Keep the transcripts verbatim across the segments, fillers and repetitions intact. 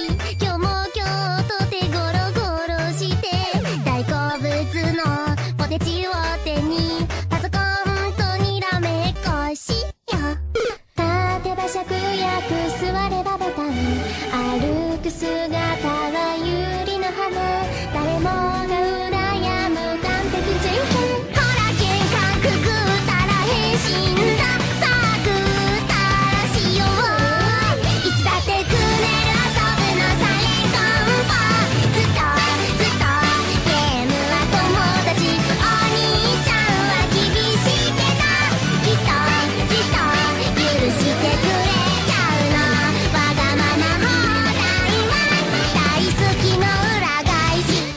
今日も今日と手ゴロゴロして大好物のポテチを手にパソコンとにらめっこしよ立てば芍薬座ればボタン歩く姿は有利の花誰もが羨む完璧人権ほら玄関くぐったら変身ださあぐったらしよういつだってくねる遊ぶのサイレントンパずっとずっとゲームは友達お兄ちゃんは厳しいけどきっときっと許してくれちゃうのわがまま放題は大好きの裏返し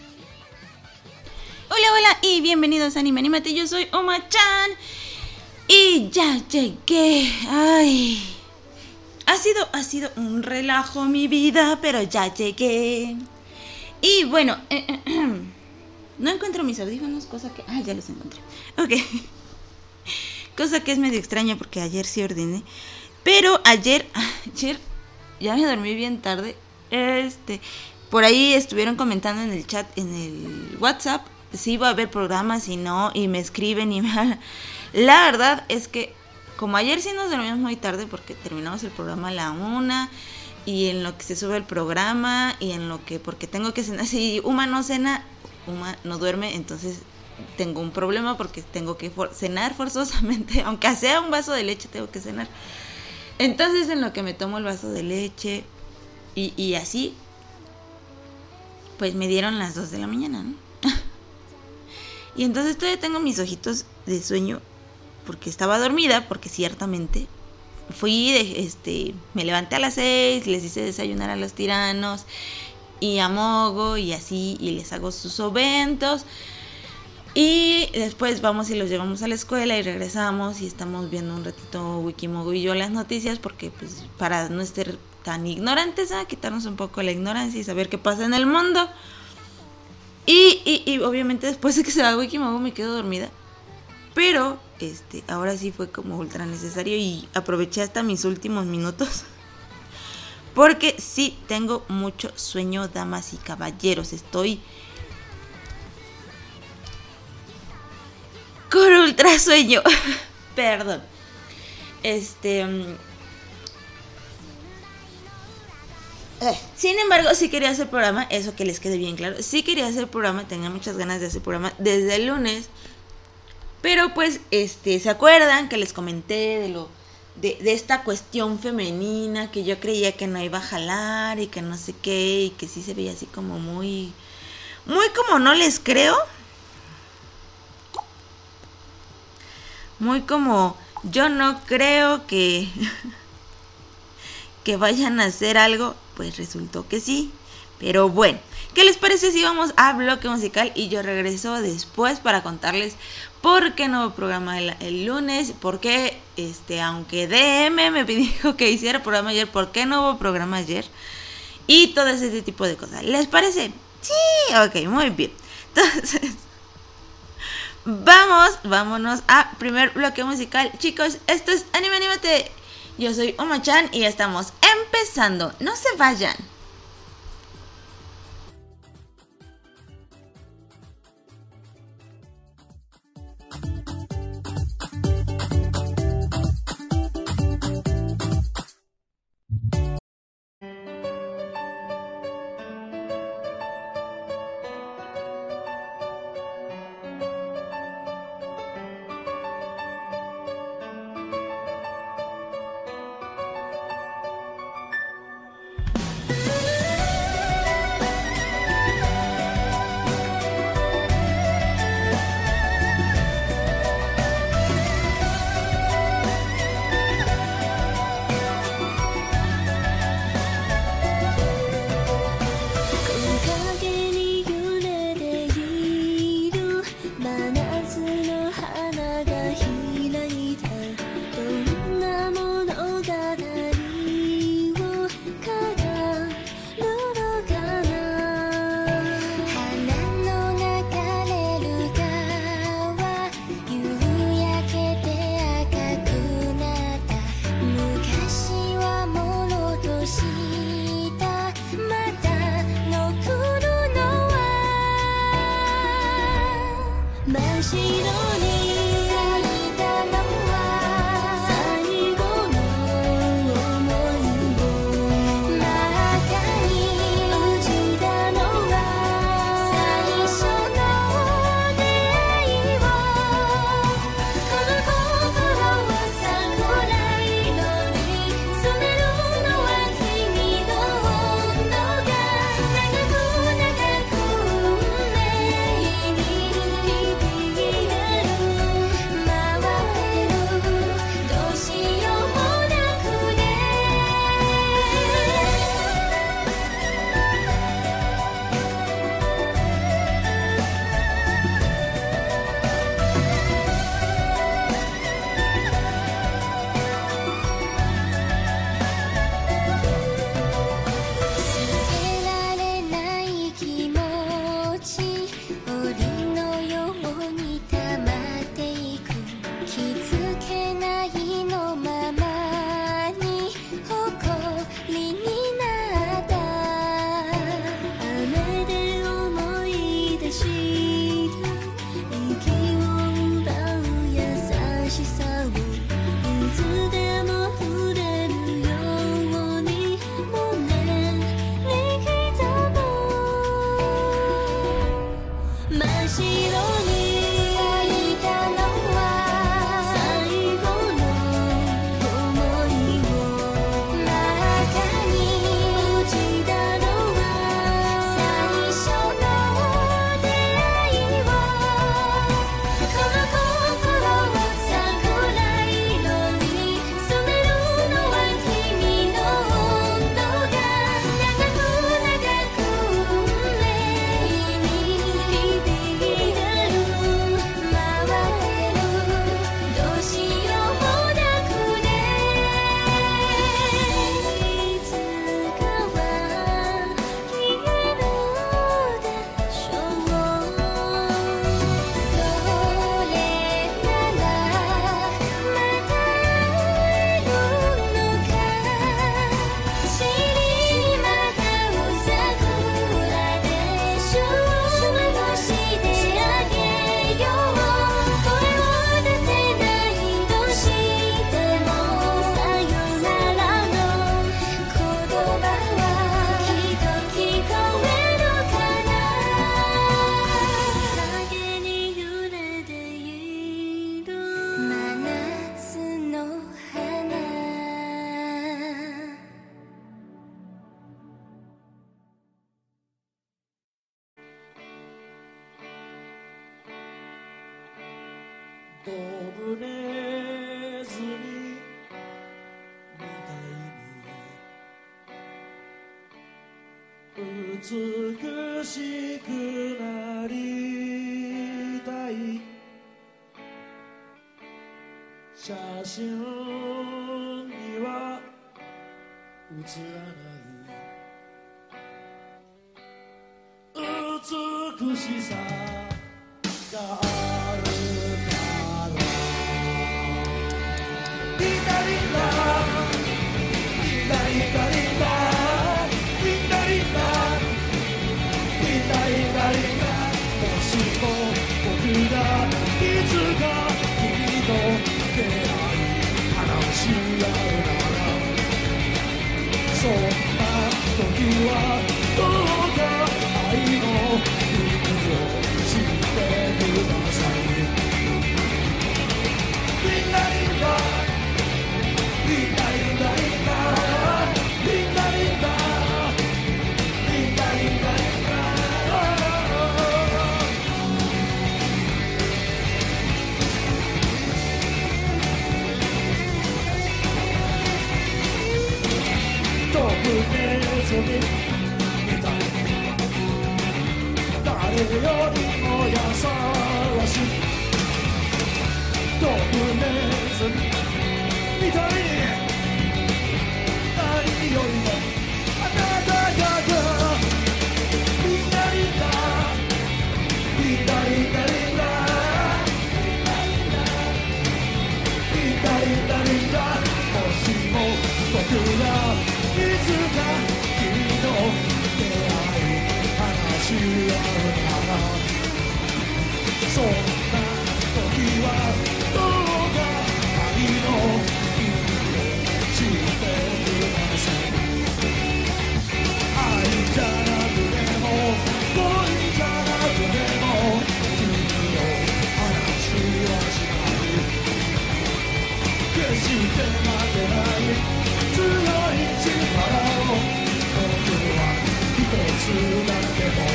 Hola, hola y bienvenidos a Anime Animate, yo soy Oma-chan y ya llegué. Ay, ha sido, ha sido un relajo mi vida, pero ya llegué. Y bueno, eh, eh, eh, no encuentro mis audífonos, cosa que... Ah, ya los encontré. Ok. Cosa que es medio extraña porque ayer sí ordené. Pero ayer, ayer ya me dormí bien tarde. Este, por ahí estuvieron comentando en el chat, en el WhatsApp, si iba a haber programas y no, y me escriben y me hablan. La verdad es que como ayer sí nos dormimos muy tarde porque terminamos el programa a la una y en lo que se sube el programa y en lo que, porque tengo que cenar, si Uma no cena, Uma no duerme, entonces tengo un problema porque tengo que for- cenar forzosamente, aunque sea un vaso de leche tengo que cenar. Entonces en lo que me tomo el vaso de leche y, y así, pues me dieron las dos de la mañana, ¿no? Y entonces todavía tengo mis ojitos de sueño porque estaba dormida, porque ciertamente fui, de, este, me levanté a las seis, les hice desayunar a los tiranos y a Mogo y así, y les hago sus oventos. Y después vamos y los llevamos a la escuela y regresamos y estamos viendo un ratito Wikimogo y yo las noticias porque pues para no estar tan ignorantes, ¿eh? Quitarnos un poco la ignorancia y saber qué pasa en el mundo. Y, y, y obviamente después de que se va Wikimogo me quedo dormida. Pero este, ahora sí fue como ultra necesario y aproveché hasta mis últimos minutos. Porque sí tengo mucho sueño, damas y caballeros. Estoy con ultra sueño. Perdón. Este... Sin embargo, sí quería hacer programa, eso que les quede bien claro. Sí quería hacer programa, tenía muchas ganas de hacer programa desde el lunes. Pero pues, este, ¿se acuerdan que les comenté de lo de, de esta cuestión femenina? Que yo creía que no iba a jalar y que no sé qué, y que sí se veía así como muy, muy como no les creo. Muy como yo no creo que, que vayan a hacer algo. Pues resultó que sí. Pero bueno, ¿qué les parece si vamos a bloque musical? Y yo regreso después para contarles por qué no hubo programa el, el lunes. Por qué, este, aunque D M me dijo que hiciera programa ayer, ¿por qué no hubo programa ayer? Y todo ese tipo de cosas. ¿Les parece? Sí, ok, muy bien. Entonces, vamos, vámonos a primer bloque musical. Chicos, esto es Anime Animate. Yo soy Oma-chan y estamos empezando. No se vayan. ドブネズミみたいに美しくなりたい写真には写らない美しさがあるからリンダリンダリンダリンダリンダリンダリンダリンダリンダリンダもしも僕がいつか君と出会い話し合うならそんな時はどうか愛の意味を知ってくださいリンダリンダリンダリンダリンダリンダリンダリンダリンダリンダドブネズミみたい誰よりも優しいドブネズミみたいに何よりもあなたがリンダリンダリンダリンダリンダリンダリンダリンダもしも僕がいつか君と出会い話し合うならそんな時はどうか愛の意味を知ってください愛じゃなくても恋じゃなくても君を話はしない決して負けない強い力を僕は一つだけ持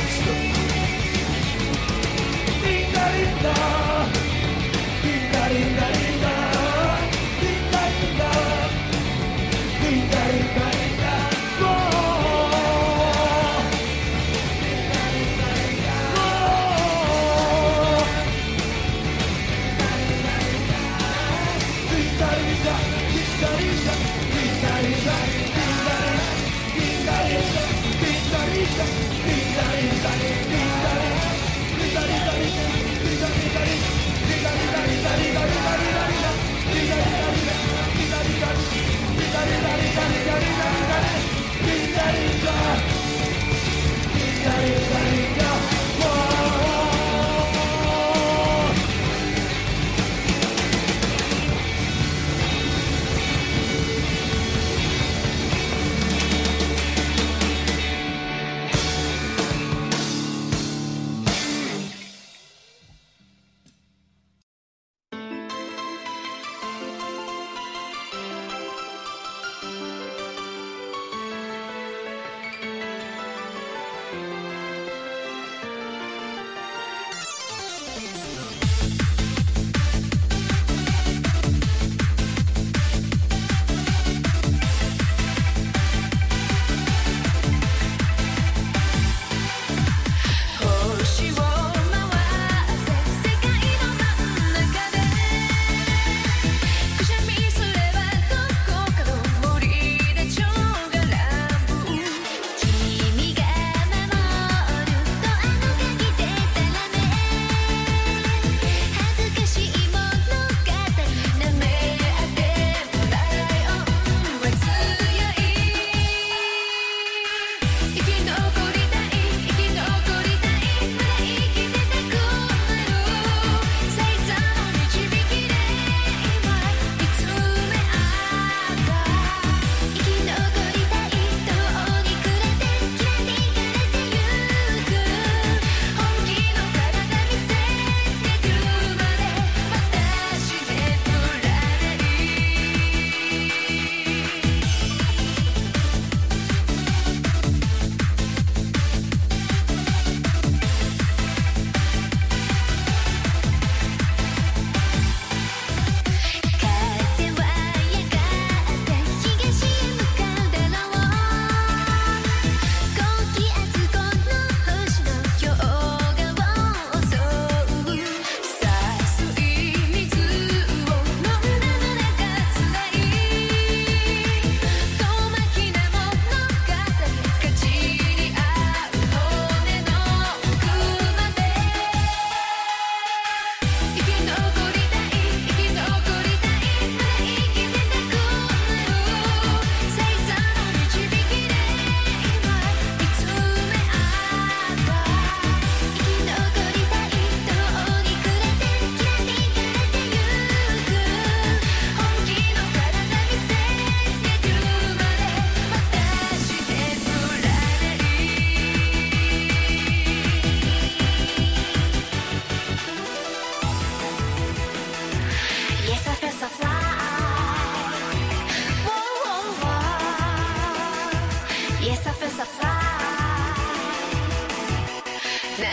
つリンダリンダリンダリンダリンダリンダリンダリンダリンダリンダ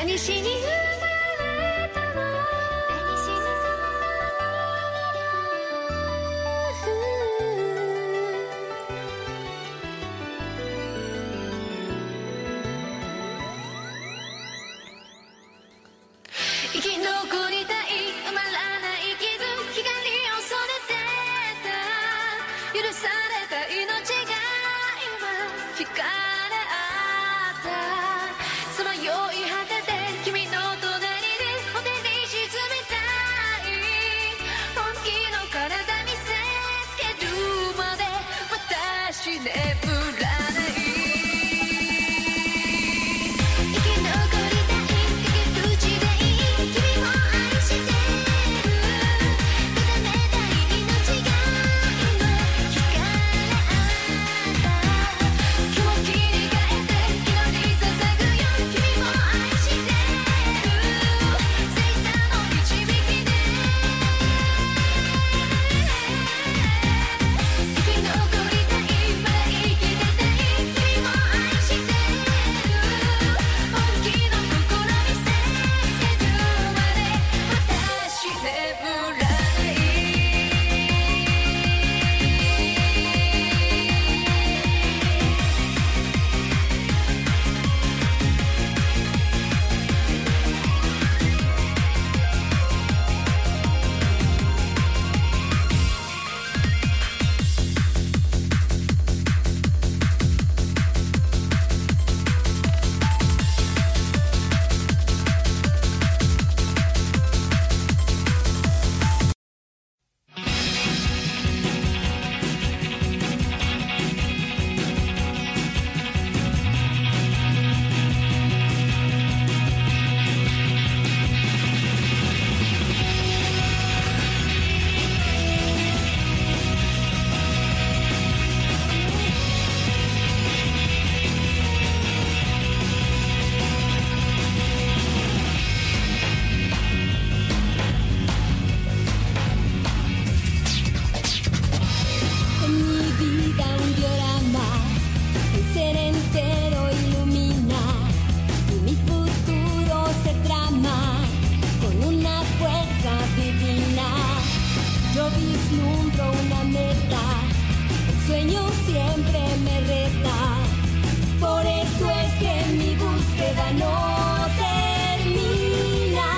何しに生まれたの何しに生き残りたい埋まらない傷光を染めてた許された命が今惹かれ合ったさまよい果てて君の隣でお手に沈みたい本気の体見せつけるまで私眠らない生き残りたい崖っぷちでいい君も愛してる目覚めたい命が今惹かれ合った今日切り替えて祈り捧ぐよ君も愛してる星座の導きで生き残りたいまだ生きてたい君も愛してる本気の心見せつけるまで私眠らないEn mi vida un diorama, el ser entero ilumina y mi futuro se trama con una fuerza divina. Yo vislumbro una meta, el sueño siempre me reta, por eso es que mi búsqueda no termina.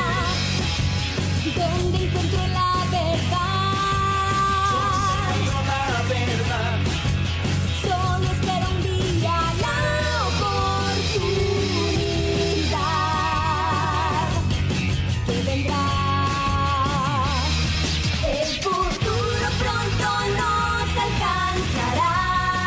¿Dónde encuentro la verdad? Solo espero un día la oportunidad que vendrá. El futuro pronto nos alcanzará.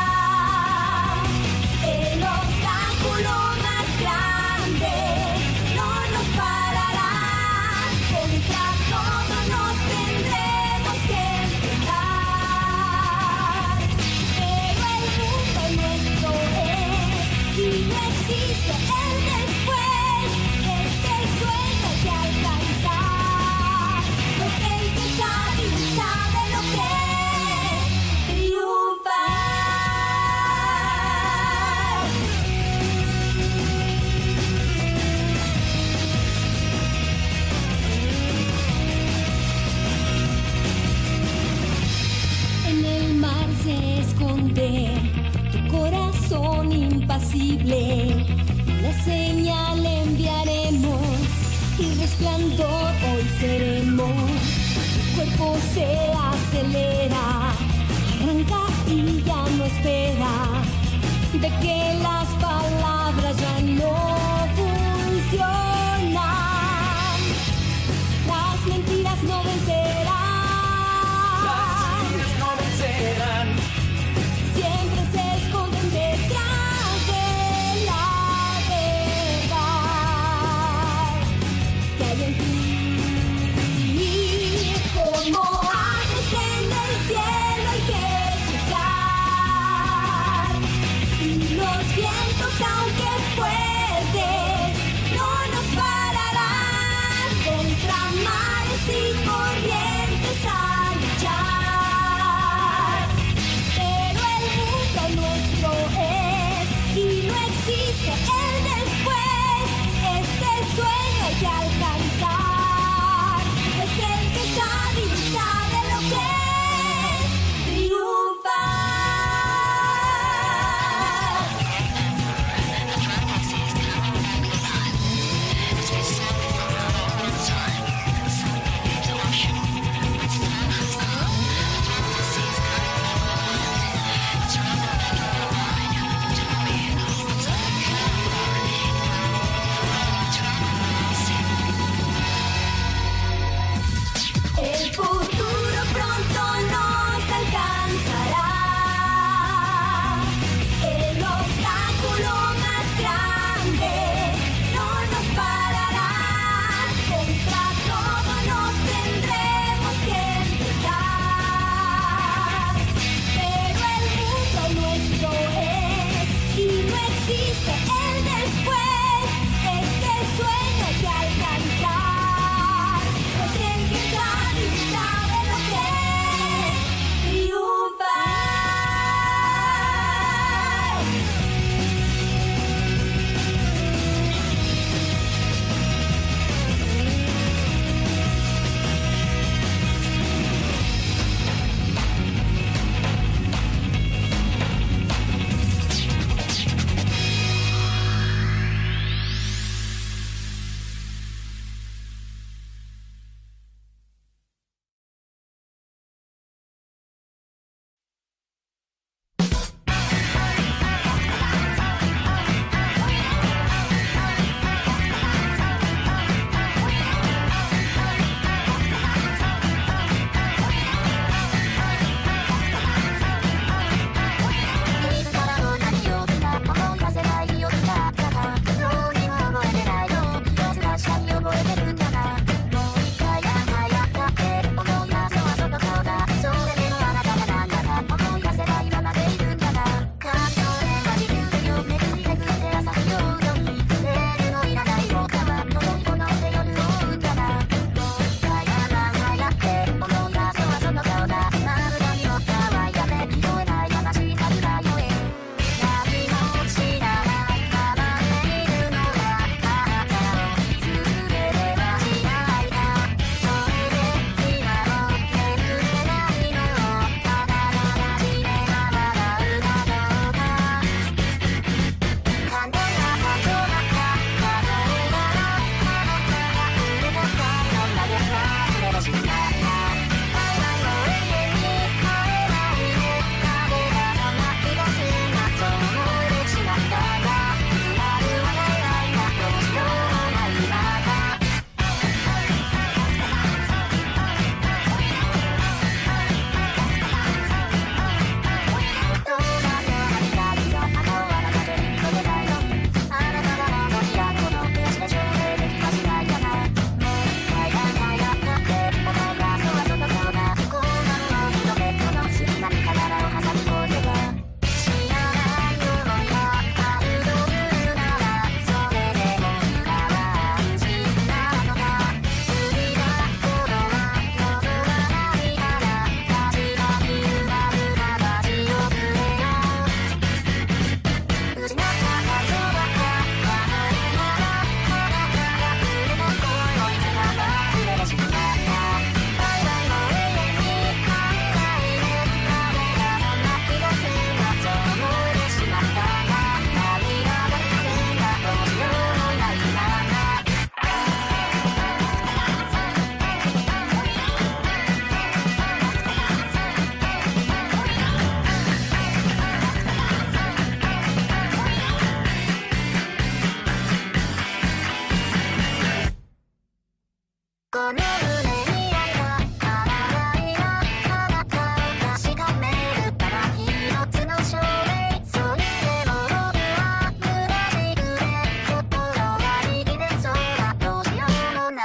El obstáculo más grande no nos parará. Contra todo nos tendremos que enfrentar. Pero el mundo nuestro es y no existe el después. Este sueño hay que alcanzar. Pues el que sabe sabe lo que es triunfar. En el mar se esconde tu corazón impasible. La señal enviaremos y resplandor hoy seremos. Tu cuerpo se acelera, arranca y ya no espera. De que las palabras ya no funcionan. Las mentiras no vencerán. No vencerán. Siempre se esconden detrás de la verdad que hay en ti. Como aves en el cielo hay que llegar y los vientos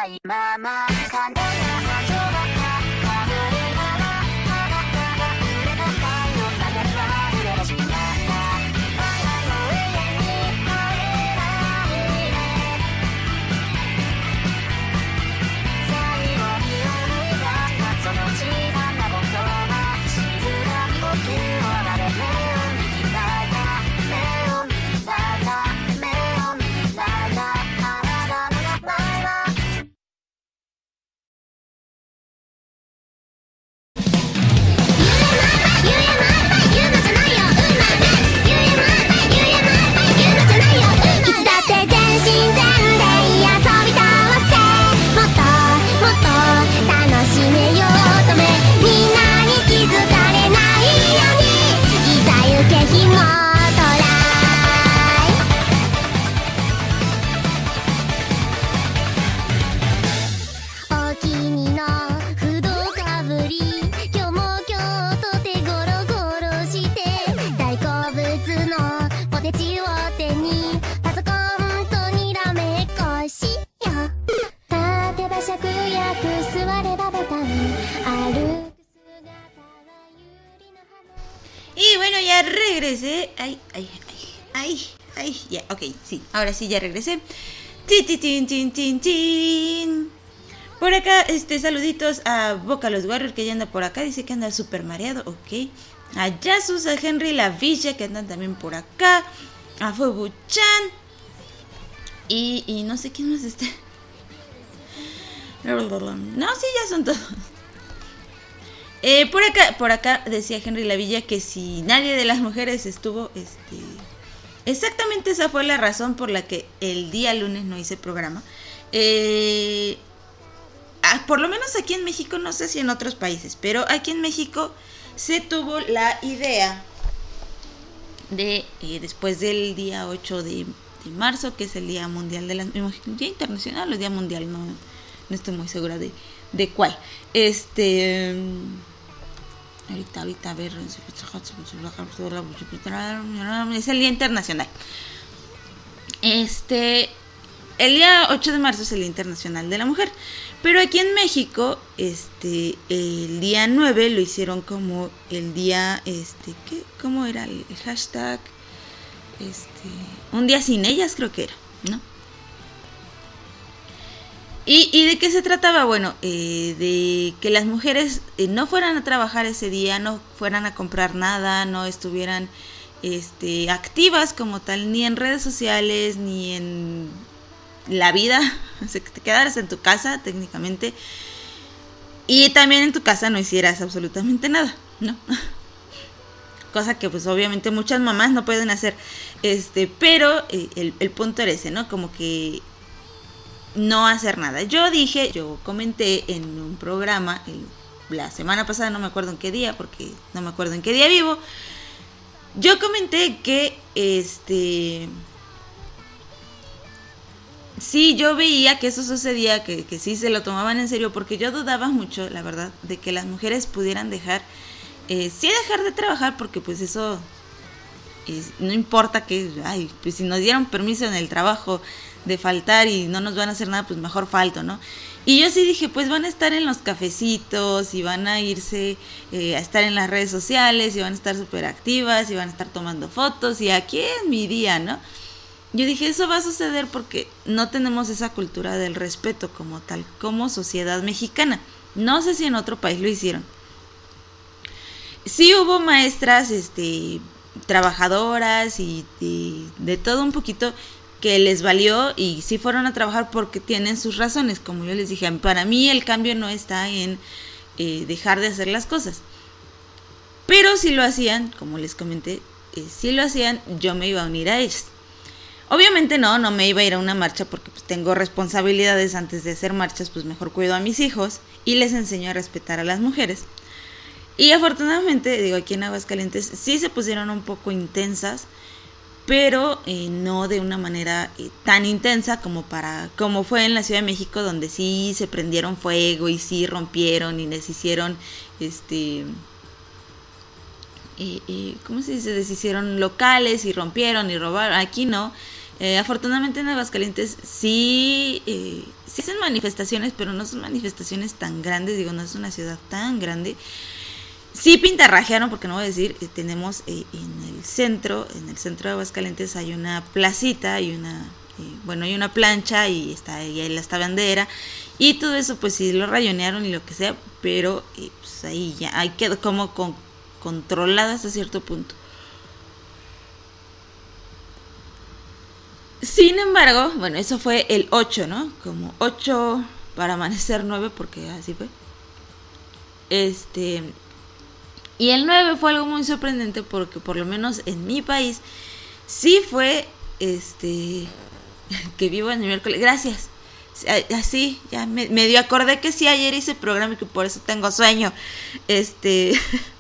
ないまま簡単な感情ばっか溢れながら溢れた太陽だけがずれてしまった愛はもう永遠に会えないね最後に思い出したその小さな言葉静かに呼吸をまで目を見開いた目を見開いた目を見開いたあなたの名前は Y bueno, ya regresé. Ay, ay, ay, ay, ay, ya, ok, sí, ahora sí ya regresé. Tin, tin, tin, tin, tin, tin. Por acá, este, saluditos a Boca los Warriors que ya anda por acá, dice que anda súper mareado, ok. A Yasus, a Henry La Villa que andan también por acá. A Fubu-chan. Y, y no sé quién más está. No, sí, ya son todos. Eh, por acá, por acá decía Henry Lavilla que si nadie de las mujeres estuvo, este, exactamente esa fue la razón por la que el día lunes no hice programa. Eh, ah, por lo menos aquí en México, no sé si en otros países, pero aquí en México se tuvo la idea de, eh, después del día ocho de, de marzo, que es el Día Mundial de la Día Internacional o Día Mundial, no, no estoy muy segura de, de cuál. Este... Ahorita, ahorita, a ver, es el Día Internacional. Este, el día ocho de marzo es el Día Internacional de la Mujer. Pero aquí en México, este, el día nueve lo hicieron como el día, este, ¿qué? ¿Cómo era el, el hashtag? Este, un día sin ellas creo que era, ¿no? ¿Y, ¿Y de qué se trataba? Bueno, eh, de que las mujeres eh, no fueran a trabajar ese día, no fueran a comprar nada, no estuvieran este, activas como tal, ni en redes sociales, ni en la vida, o sea, que te quedaras en tu casa técnicamente, y también en tu casa no hicieras absolutamente nada, ¿no? Cosa que pues obviamente muchas mamás no pueden hacer, este, pero eh, el, el punto era ese, ¿no? Como que no hacer nada. Yo dije, yo comenté en un programa el, la semana pasada, no me acuerdo en qué día, porque no me acuerdo en qué día vivo. Yo comenté que este sí, yo veía que eso sucedía, que, que sí se lo tomaban en serio, porque yo dudaba mucho, la verdad, de que las mujeres pudieran dejar, eh, sí dejar de trabajar, porque pues eso es, no importa que, ay, pues si nos dieron permiso en el trabajo de faltar y no nos van a hacer nada, pues mejor falto, ¿no? Y yo sí dije, pues van a estar en los cafecitos y van a irse eh, a estar en las redes sociales y van a estar súper activas y van a estar tomando fotos y aquí es mi día, ¿no? Yo dije, eso va a suceder porque no tenemos esa cultura del respeto como tal, como sociedad mexicana. No sé si en otro país lo hicieron. Sí hubo maestras, este, trabajadoras y, y de todo un poquito que les valió y sí fueron a trabajar porque tienen sus razones. Como yo les dije, para mí el cambio no está en eh, dejar de hacer las cosas. Pero si lo hacían, como les comenté, eh, si lo hacían, yo me iba a unir a ellos. Obviamente no, no me iba a ir a una marcha porque pues, tengo responsabilidades antes de hacer marchas, pues mejor cuido a mis hijos y les enseño a respetar a las mujeres. Y afortunadamente, digo, aquí en Aguascalientes sí se pusieron un poco intensas, pero eh, no de una manera eh, tan intensa como para como fue en la Ciudad de México, donde sí se prendieron fuego y sí rompieron y les hicieron este eh, eh, ¿cómo se dice? Deshicieron locales y rompieron y robaron. Aquí no, Eh, afortunadamente en Aguascalientes sí, eh, sí hacen manifestaciones, pero no son manifestaciones tan grandes, digo, no es una ciudad tan grande. Sí pintarrajearon, porque no voy a decir, eh, tenemos eh, en el centro, en el centro de Aguascalientes hay una placita, hay una, eh, bueno, hay una plancha y está ahí la esta bandera y todo eso, pues sí lo rayonearon y lo que sea, pero eh, pues ahí ya, ahí quedó como con, controlado hasta cierto punto. Sin embargo, bueno, eso fue el ocho, ¿no? Como ocho para amanecer nueve, porque así fue. Este... Y el nueve fue algo muy sorprendente porque por lo menos en mi país sí fue, este, que vivo en el miércoles. Gracias. Así, ya me, medio acordé que sí ayer hice programa y que por eso tengo sueño. Este,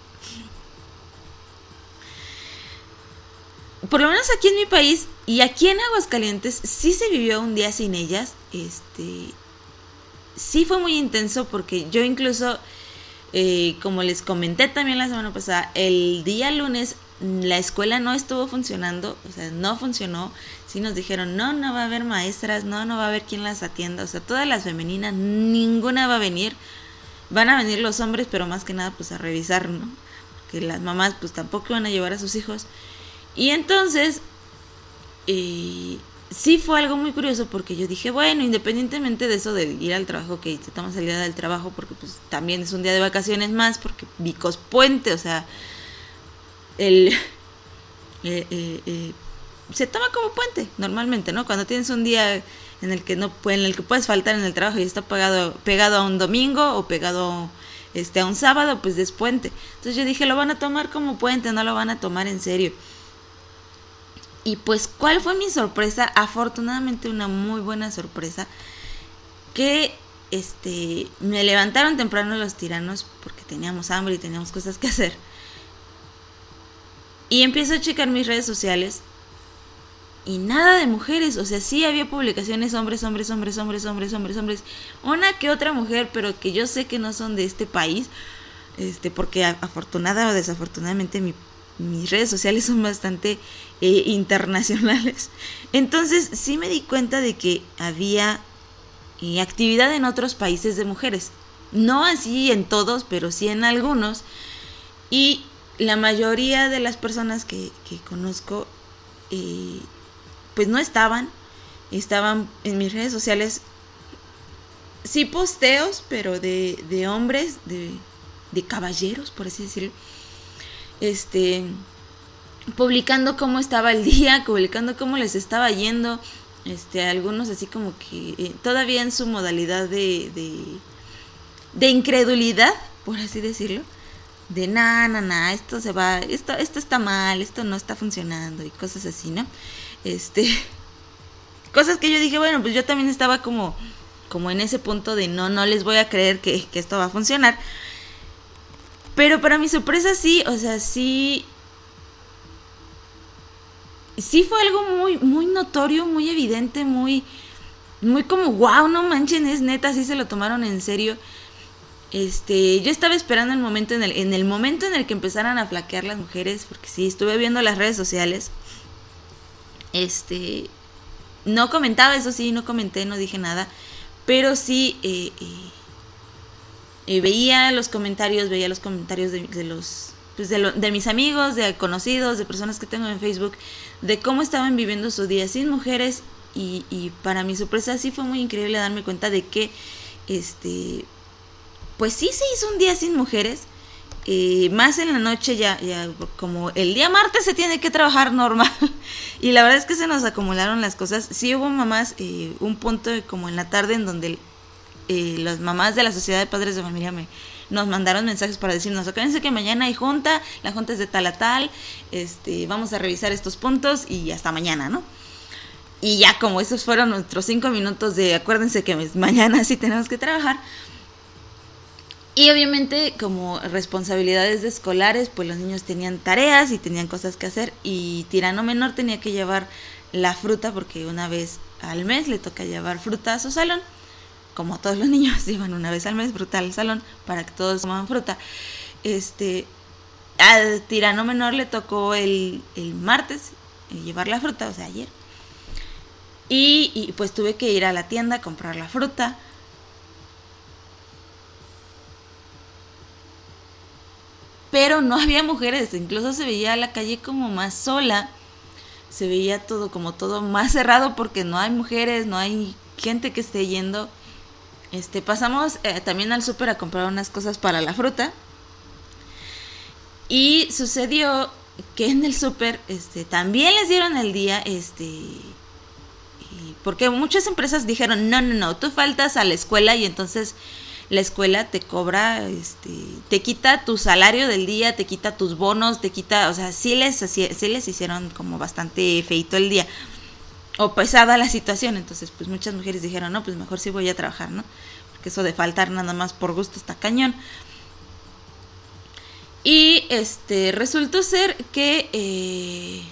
por lo menos aquí en mi país y aquí en Aguascalientes sí se vivió un día sin ellas. Este, sí fue muy intenso porque yo incluso... Eh, como les comenté también la semana pasada, el día lunes la escuela no estuvo funcionando, o sea, no funcionó. Sí nos dijeron, no, no va a haber maestras, no, no va a haber quien las atienda, o sea, todas las femeninas, ninguna va a venir. Van a venir los hombres, pero más que nada pues a revisar, ¿no? Porque las mamás pues tampoco van a llevar a sus hijos. Y entonces, eh, sí fue algo muy curioso porque yo dije, bueno, independientemente de eso de ir al trabajo, que se toma salida del trabajo porque pues también es un día de vacaciones más, porque Vicos Puente, o sea, el eh, eh, eh, se toma como puente normalmente, ¿no? Cuando tienes un día en el que no en el que puedes faltar en el trabajo y está pegado, pegado a un domingo o pegado este, a un sábado, pues es puente. Entonces yo dije, lo van a tomar como puente, no lo van a tomar en serio. Y pues, ¿cuál fue mi sorpresa? Afortunadamente una muy buena sorpresa, que este me levantaron temprano los tiranos porque teníamos hambre y teníamos cosas que hacer. Y empiezo a checar mis redes sociales y nada de mujeres, o sea, sí había publicaciones hombres, hombres, hombres, hombres, hombres, hombres, hombres, una que otra mujer, pero que yo sé que no son de este país, este porque afortunada o desafortunadamente mi mis redes sociales son bastante eh, internacionales. Entonces sí me di cuenta de que había eh, actividad en otros países de mujeres. No así en todos, pero sí en algunos. Y la mayoría de las personas que, que conozco, eh, pues no estaban. Estaban en mis redes sociales, sí posteos, pero de, de hombres, de, de caballeros, por así decirlo. Este, publicando cómo estaba el día, publicando cómo les estaba yendo, este, algunos así como que eh, todavía en su modalidad de, de, de incredulidad, por así decirlo, de na, na, na, esto se va, esto, esto está mal, esto no está funcionando y cosas así, ¿no? Este, cosas que yo dije, bueno, pues yo también estaba como, como en ese punto de no, no les voy a creer que, que esto va a funcionar. Pero para mi sorpresa sí, o sea, sí, sí fue algo muy, muy notorio, muy evidente, muy, muy como, wow, no manchen, es neta, sí se lo tomaron en serio. Este, yo estaba esperando el momento en el, en el momento en el que empezaran a flaquear las mujeres, porque sí, estuve viendo las redes sociales. Este, no comentaba, eso sí, no comenté, no dije nada, pero sí, eh, eh, Eh, veía los comentarios, veía los comentarios de, de los pues de, lo, de mis amigos, de conocidos, de personas que tengo en Facebook, de cómo estaban viviendo su día sin mujeres y, y para mi sorpresa sí fue muy increíble darme cuenta de que este pues sí se hizo un día sin mujeres, eh, más en la noche ya, ya como el día martes se tiene que trabajar normal y la verdad es que se nos acumularon las cosas. Sí hubo mamás, eh, un punto como en la tarde en donde Eh, las mamás de la Sociedad de Padres de Familia me, nos mandaron mensajes para decirnos, acuérdense que mañana hay junta, la junta es de tal a tal, este, vamos a revisar estos puntos y hasta mañana, ¿no? Y ya como esos fueron nuestros cinco minutos de acuérdense que mañana sí tenemos que trabajar. Y obviamente como responsabilidades de escolares, pues los niños tenían tareas y tenían cosas que hacer y Tirano Menor tenía que llevar la fruta porque una vez al mes le toca llevar fruta a su salón. Como todos los niños iban una vez al mes fruta al salón para que todos coman fruta. Este, al Tirano Menor le tocó el, el martes eh, llevar la fruta, o sea, ayer. Y, y pues tuve que ir a la tienda a comprar la fruta. Pero no había mujeres, incluso se veía la calle como más sola. Se veía todo como todo más cerrado porque no hay mujeres, no hay gente que esté yendo. Este, pasamos eh, también al súper a comprar unas cosas para la fruta. Y sucedió que en el súper este, también les dieron el día, este, y porque muchas empresas dijeron, no, no, no, tú faltas a la escuela y entonces la escuela te cobra, este, te quita tu salario del día, te quita tus bonos, te quita, o sea, sí les, sí les hicieron como bastante feito el día, o pesada la situación. Entonces pues muchas mujeres dijeron, no, pues mejor sí voy a trabajar, ¿no? Porque eso de faltar nada más por gusto está cañón. Y este resultó ser que eh,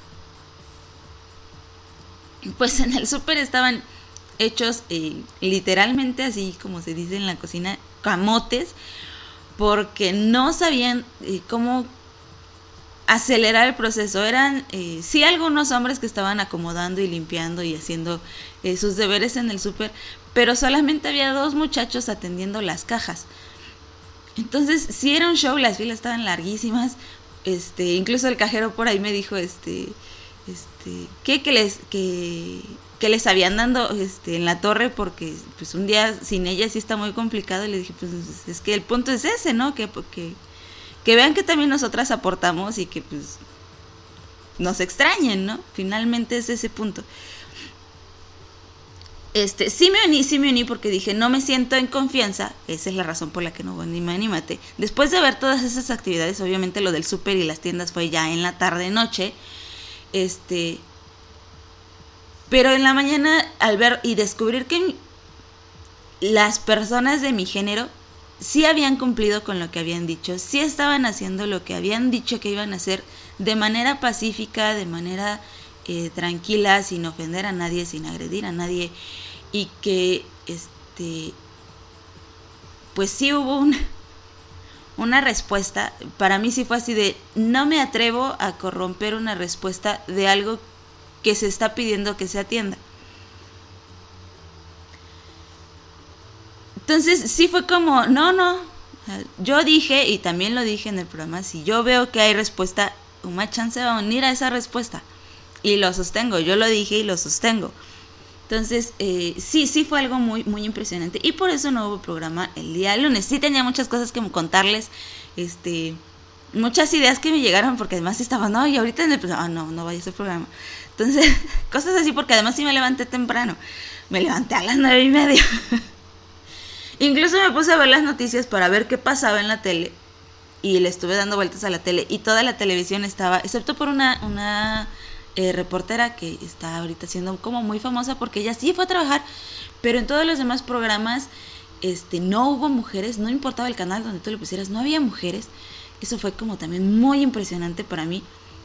pues en el súper estaban hechos eh, literalmente así como se dice en la cocina, camotes, porque no sabían eh, cómo acelerar el proceso. Eran eh, sí algunos hombres que estaban acomodando y limpiando y haciendo eh, sus deberes en el súper, pero solamente había dos muchachos atendiendo las cajas. Entonces sí era un show, las filas estaban larguísimas. Este, incluso el cajero por ahí me dijo, este, este, ¿qué? Que les, que, que les habían dado este, en la torre, porque pues un día sin ella sí está muy complicado. Y le dije, pues es que el punto es ese, ¿no? Que, que, que vean que también nosotras aportamos y que pues nos extrañen, ¿no? Finalmente es ese punto. Este, sí me uní, sí me uní porque dije, no me siento en confianza. Esa es la razón por la que no voy ni me anímate. Después de ver todas esas actividades, obviamente lo del súper y las tiendas fue ya en la tarde noche. Este, pero en la mañana al ver y descubrir que las personas de mi género sí habían cumplido con lo que habían dicho, sí estaban haciendo lo que habían dicho que iban a hacer de manera pacífica, de manera Eh, tranquila, sin ofender a nadie, sin agredir a nadie, y que este pues sí hubo una, una respuesta. Para mí sí fue así de, no me atrevo a corromper una respuesta de algo que se está pidiendo que se atienda. Entonces sí fue como, no, no, yo dije, y también lo dije en el programa, si yo veo que hay respuesta, una chance va a unir a esa respuesta. Y lo sostengo, yo lo dije y lo sostengo. Entonces, eh, sí, sí fue algo muy, muy impresionante. Y por eso no hubo programa el día lunes. Sí tenía muchas cosas que contarles, este, muchas ideas que me llegaron, porque además estaba, no, y ahorita en el programa, ah, no, no vaya a ser programa. Entonces, cosas así, porque además sí me levanté temprano. Me levanté a las nueve y media. Incluso me puse a ver las noticias para ver qué pasaba en la tele. Y le estuve dando vueltas a la tele. Y toda la televisión estaba, excepto por una... una Eh, reportera que está ahorita siendo como muy famosa porque ella sí fue a trabajar, pero en todos los demás programas este, no hubo mujeres, no importaba el canal donde tú le pusieras, no había mujeres. Eso fue como también muy impresionante para mí.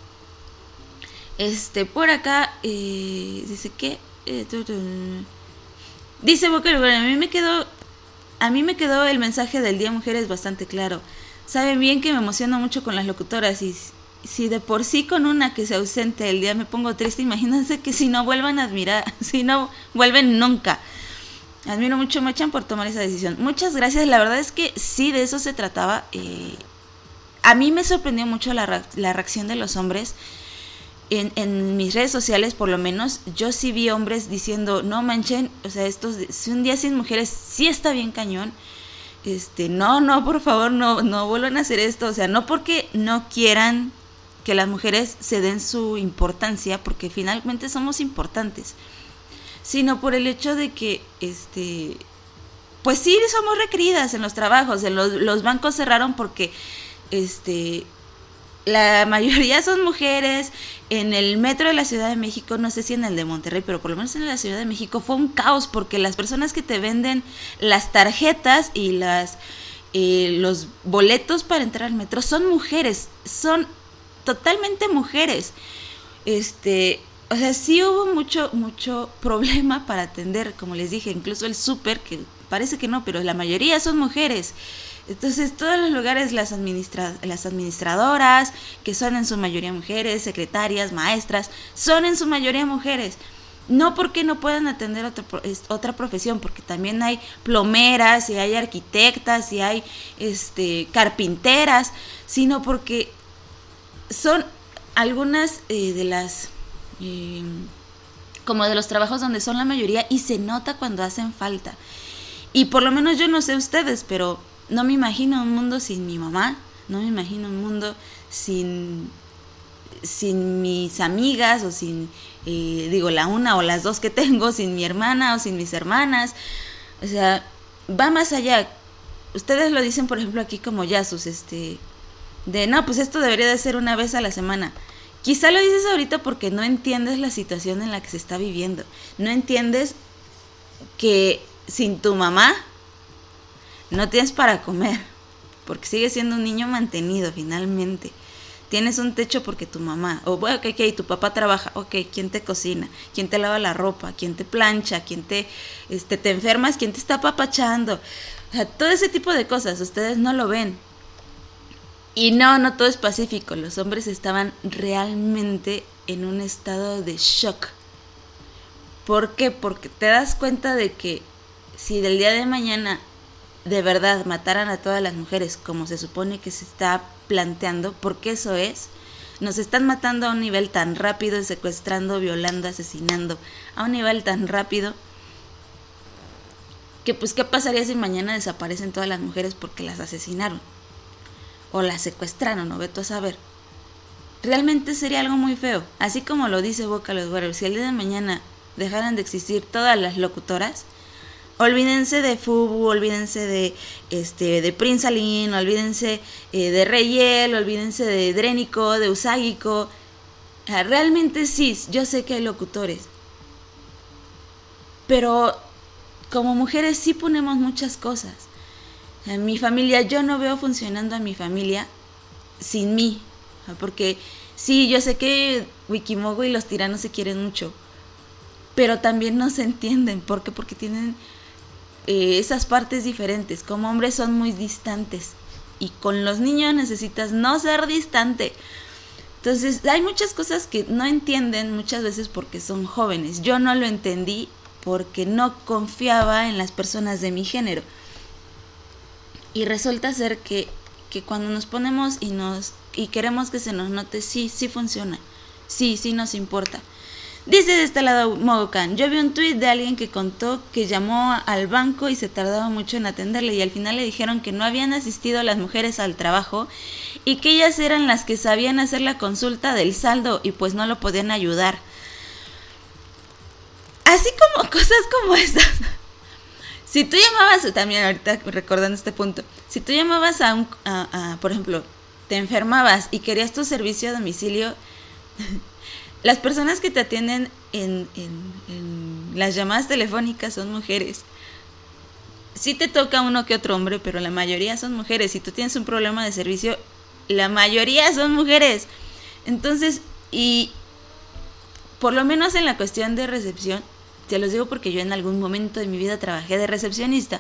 Este, por acá eh, dice que eh, tu, tu, dice Boca Lugar, a mí me quedó a mí me quedó el mensaje del Día Mujeres bastante claro. Saben bien que me emociono mucho con las locutoras, y si de por sí con una que se ausente el día me pongo triste, imagínense que si no vuelvan a admirar, si no vuelven nunca. Admiro mucho a Machan por tomar esa decisión. Muchas gracias, la verdad es que sí, de eso se trataba. Eh, a mí me sorprendió mucho la, la reacción de los hombres. En, en mis redes sociales, por lo menos, yo sí vi hombres diciendo, no manchen, o sea, estos, si un día sin mujeres sí está bien cañón. Este, no, no, por favor, no, no vuelvan a hacer esto. O sea, no porque no quieran que las mujeres se den su importancia, porque finalmente somos importantes, sino por el hecho de que, este, pues sí, somos requeridas en los trabajos. En los, los bancos cerraron porque, este, la mayoría son mujeres. En el metro de la Ciudad de México, no sé si en el de Monterrey, pero por lo menos en la Ciudad de México fue un caos, porque las personas que te venden las tarjetas y las eh, los boletos para entrar al metro son mujeres, son totalmente mujeres. Este, o sea, sí hubo mucho, mucho problema para atender, como les dije, incluso el súper, que parece que no, pero la mayoría son mujeres. Entonces, todos los lugares, las, administra- las administradoras, que son en su mayoría mujeres, secretarias, maestras, son en su mayoría mujeres. No porque no puedan atender otra, otra profesión, porque también hay plomeras y hay arquitectas y hay este, carpinteras, sino porque son algunas eh, de las, eh, como de los trabajos donde son la mayoría y se nota cuando hacen falta. Y por lo menos yo no sé ustedes, pero no me imagino un mundo sin mi mamá, no me imagino un mundo sin, sin mis amigas o sin... Eh, digo, la una o las dos que tengo, sin mi hermana o sin mis hermanas. O sea, va más allá. Ustedes lo dicen, por ejemplo, aquí como Yasus, este, de no, pues esto debería de ser una vez a la semana. Quizá lo dices ahorita porque no entiendes la situación en la que se está viviendo. No entiendes que sin tu mamá no tienes para comer, porque sigues siendo un niño mantenido finalmente. Tienes un techo porque tu mamá, o bueno, ok, ok, tu papá trabaja, ok, ¿quién te cocina? ¿Quién te lava la ropa? ¿Quién te plancha? ¿Quién te, este, te enfermas? ¿Quién te está apapachando? O sea, todo ese tipo de cosas, ustedes no lo ven. Y no, no todo es pacífico, los hombres estaban realmente en un estado de shock. ¿Por qué? Porque te das cuenta de que si del día de mañana de verdad mataran a todas las mujeres como se supone que se está planteando, porque eso es, nos están matando a un nivel tan rápido, secuestrando, violando, asesinando, a un nivel tan rápido, que pues qué pasaría si mañana desaparecen todas las mujeres porque las asesinaron, o las secuestraron, o vete a saber. Realmente sería algo muy feo, así como lo dice Boca los Warriors, si el día de mañana dejaran de existir todas las locutoras, olvídense de Fubu, olvídense de este de Prince Aline, olvídense eh, de Reyel, olvídense de Drénico, de Usagiko. O sea, realmente sí, yo sé que hay locutores. Pero como mujeres sí ponemos muchas cosas. En mi familia, yo no veo funcionando a mi familia sin mí. Porque sí, yo sé que Wikimogo y los tiranos se quieren mucho. Pero también no se entienden. ¿Por qué? Porque tienen... Eh, esas partes diferentes. Como hombres son muy distantes y con los niños necesitas no ser distante. Entonces hay muchas cosas que no entienden muchas veces porque son jóvenes. Yo no lo entendí porque no confiaba en las personas de mi género, y resulta ser que, que cuando nos ponemos y nos y queremos que se nos note, sí, sí funciona, sí, sí nos importa. Dice de este lado Mogokan, yo vi un tweet de alguien que contó que llamó al banco y se tardaba mucho en atenderle y al final le dijeron que no habían asistido las mujeres al trabajo y que ellas eran las que sabían hacer la consulta del saldo y pues no lo podían ayudar. Así como cosas como esas. Si tú llamabas, también ahorita recordando este punto, si tú llamabas a un, a, a, por ejemplo, te enfermabas y querías tu servicio a domicilio... Las personas que te atienden en, en, en las llamadas telefónicas son mujeres. Sí te toca uno que otro hombre, pero la mayoría son mujeres. Si tú tienes un problema de servicio, la mayoría son mujeres. Entonces, y por lo menos en la cuestión de recepción, te los digo porque yo en algún momento de mi vida trabajé de recepcionista.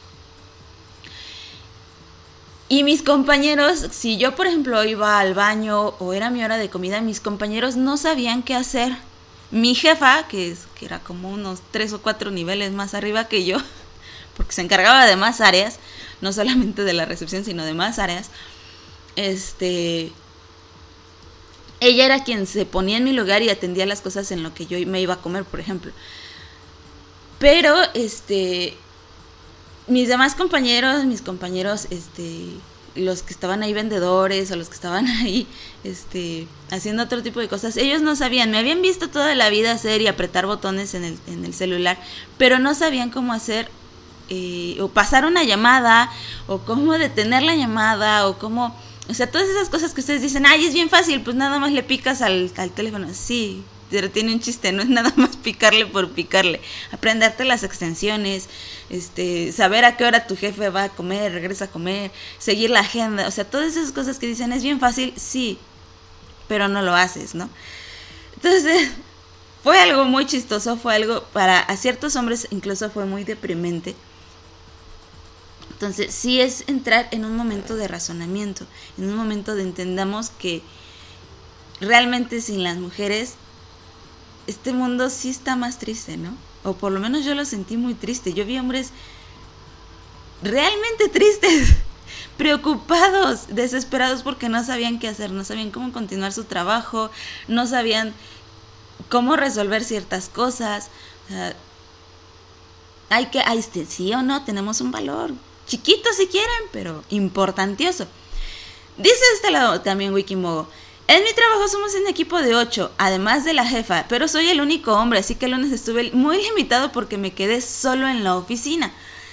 Y mis compañeros, si yo por ejemplo iba al baño o era mi hora de comida, mis compañeros no sabían qué hacer. Mi jefa, que, es, que era como unos tres o cuatro niveles más arriba que yo, porque se encargaba de más áreas, no solamente de la recepción, sino de más áreas, este, ella era quien se ponía en mi lugar y atendía las cosas en lo que yo me iba a comer, por ejemplo. Pero, este... mis demás compañeros, mis compañeros, este, los que estaban ahí vendedores o los que estaban ahí, este, haciendo otro tipo de cosas, ellos no sabían, me habían visto toda la vida hacer y apretar botones en el, en el celular, pero no sabían cómo hacer, eh, o pasar una llamada, o cómo detener la llamada, o cómo, o sea, todas esas cosas que ustedes dicen, ay, es bien fácil, pues nada más le picas al, al teléfono, sí, pero tiene un chiste, no es nada más picarle por picarle, aprenderte las extensiones, este, saber a qué hora tu jefe va a comer, regresa a comer, seguir la agenda, o sea, todas esas cosas que dicen es bien fácil, sí, pero no lo haces, ¿no? Entonces, fue algo muy chistoso, fue algo, para a ciertos hombres incluso fue muy deprimente. Entonces, sí es entrar en un momento de razonamiento, en un momento de entendamos que realmente sin las mujeres este mundo sí está más triste, ¿no? O por lo menos yo lo sentí muy triste. Yo vi hombres realmente tristes, preocupados, desesperados porque no sabían qué hacer, no sabían cómo continuar su trabajo, no sabían cómo resolver ciertas cosas. O sea, hay que, hay, sí o no, tenemos un valor, chiquito si quieren, pero importantioso. Dice de este lado también Wikimogo: en mi trabajo somos un equipo de ocho, además de la jefa, pero soy el único hombre, así que el lunes estuve muy limitado porque me quedé solo en la oficina.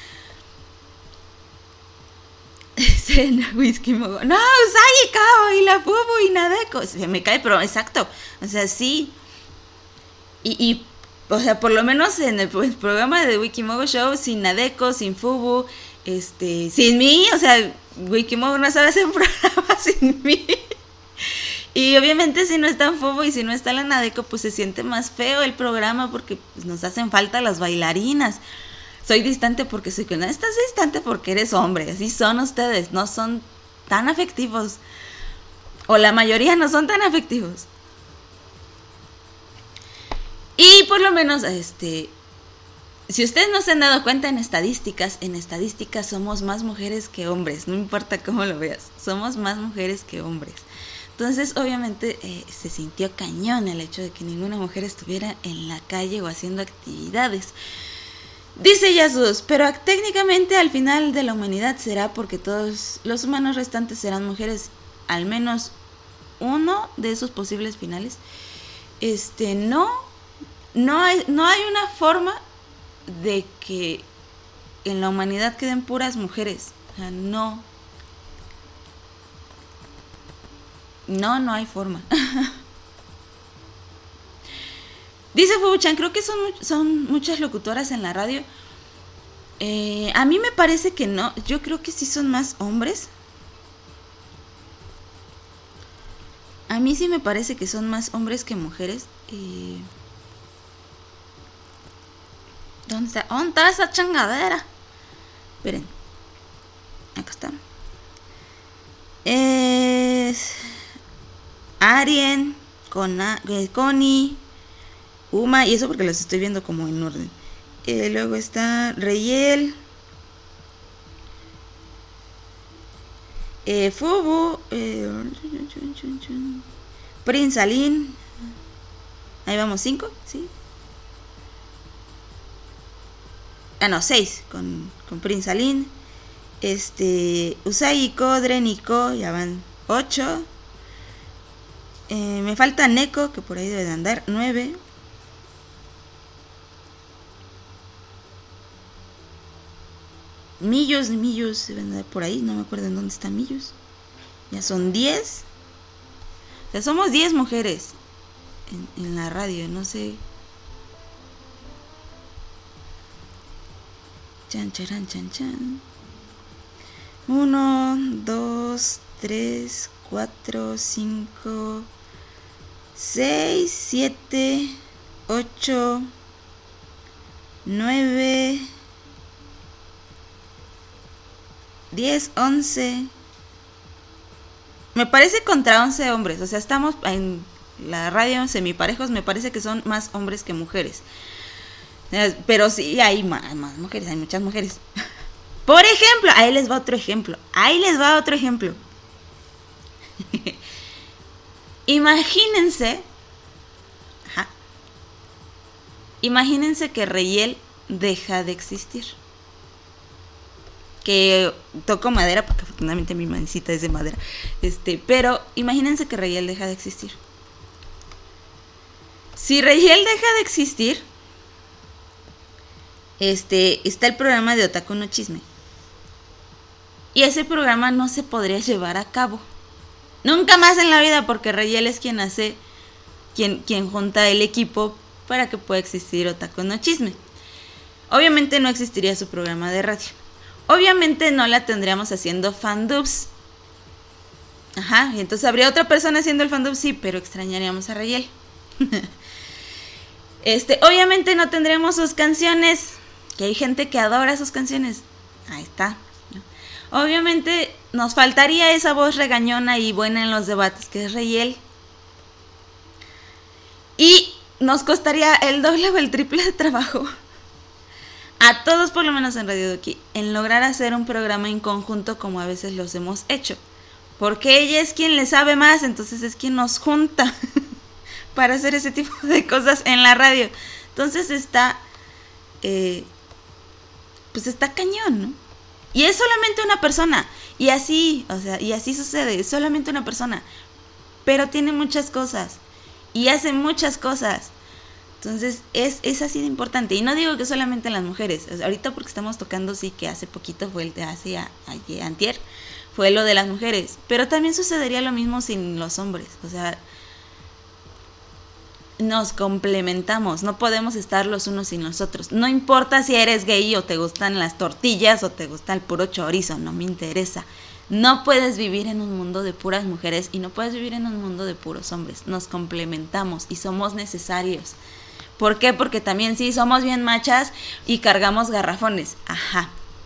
Wikimogo: no, Usagi, Kao y la Fubu y Nadeko. Se me cae, pero exacto, o sea, sí. Y, y o sea, por lo menos en el, el programa de Wikimogo Show, sin Nadeko, sin Fubu, este, sin mí, o sea, Wikimogo no sabe hacer un programa sin mí. Y obviamente si no está Fubu y si no está la Nadeko, pues se siente más feo el programa porque pues, nos hacen falta las bailarinas. Soy distante porque soy que no estás distante porque eres hombre, así son ustedes, no son tan afectivos. O la mayoría no son tan afectivos. Y por lo menos, este, si ustedes no se han dado cuenta en estadísticas, en estadísticas somos más mujeres que hombres, no importa cómo lo veas, somos más mujeres que hombres. Entonces, obviamente, eh, se sintió cañón el hecho de que ninguna mujer estuviera en la calle o haciendo actividades. Dice Yasus: pero técnicamente al final de la humanidad será porque todos los humanos restantes serán mujeres, al menos uno de esos posibles finales. Este, no, no hay, no hay una forma de que en la humanidad queden puras mujeres. O sea, no. No, no hay forma. Dice Fubuchan: creo que son, son muchas locutoras en la radio. Eh, a mí me parece que no. Yo creo que sí son más hombres. A mí sí me parece que son más hombres que mujeres. Eh, ¿Dónde está? ¿Dónde está esa changadera? Esperen. Acá está. Es Arien, Cona, Connie, Uma, y eso porque los estoy viendo como en orden. Eh, luego está Reyel, eh, Fubu, eh, Prince Aline. Ahí vamos, cinco, ¿sí? Ah, no, seis con, con Prince Aline. Este, Usagi, Kodre, Nico, ya van ocho. Eh, me falta Neko, que por ahí debe de andar, nueve. Millos, Millos deben andar por ahí, no me acuerdo en dónde están Millos. Ya son diez. O sea, somos diez mujeres en, en la radio, no sé. Chan, charan, chan, chan. Uno, dos, tres, cuatro, cinco, seis, siete, ocho, nueve, diez, once. Me parece contra once hombres. O sea, estamos en la radio semiparejos. Me parece que son más hombres que mujeres. Pero sí, hay más, más mujeres, hay muchas mujeres. Por ejemplo, ahí les va otro ejemplo. Ahí les va otro ejemplo. Imagínense. Ajá, imagínense que Reyel deja de existir. Que toco madera, porque afortunadamente mi mancita es de madera. Este, pero imagínense que Reyel deja de existir. Si Reyel deja de existir, este, está el programa de Otaku no Chisme. Y ese programa no se podría llevar a cabo nunca más en la vida, porque Reyel es quien hace, quien, quien junta el equipo para que pueda existir Otaku no Chisme. Obviamente no existiría su programa de radio. Obviamente no la tendríamos haciendo fandubs. Ajá, y entonces habría otra persona haciendo el fandub, sí, pero extrañaríamos a Reyel. Este, obviamente no tendremos sus canciones, que hay gente que adora sus canciones. Ahí está. Obviamente nos faltaría esa voz regañona y buena en los debates, que es Reyel. Y nos costaría el doble o el triple de trabajo a todos, por lo menos en Radio Doki, en lograr hacer un programa en conjunto como a veces los hemos hecho. Porque ella es quien le sabe más, entonces es quien nos junta para hacer ese tipo de cosas en la radio. Entonces está, eh, pues está cañón, ¿no? Y es solamente una persona, y así, o sea, y así sucede, es solamente una persona, pero tiene muchas cosas, y hace muchas cosas. Entonces es, es así de importante. Y no digo que solamente las mujeres. O sea, ahorita porque estamos tocando, sí, que hace poquito fue el de hace a, a, antier, fue lo de las mujeres. Pero también sucedería lo mismo sin los hombres. O sea, nos complementamos. No podemos estar los unos sin los otros. No importa si eres gay o te gustan las tortillas o te gusta el puro chorizo. No me interesa. No puedes vivir en un mundo de puras mujeres y no puedes vivir en un mundo de puros hombres. Nos complementamos y somos necesarios. ¿Por qué? Porque también sí, somos bien machas y cargamos garrafones. Ajá.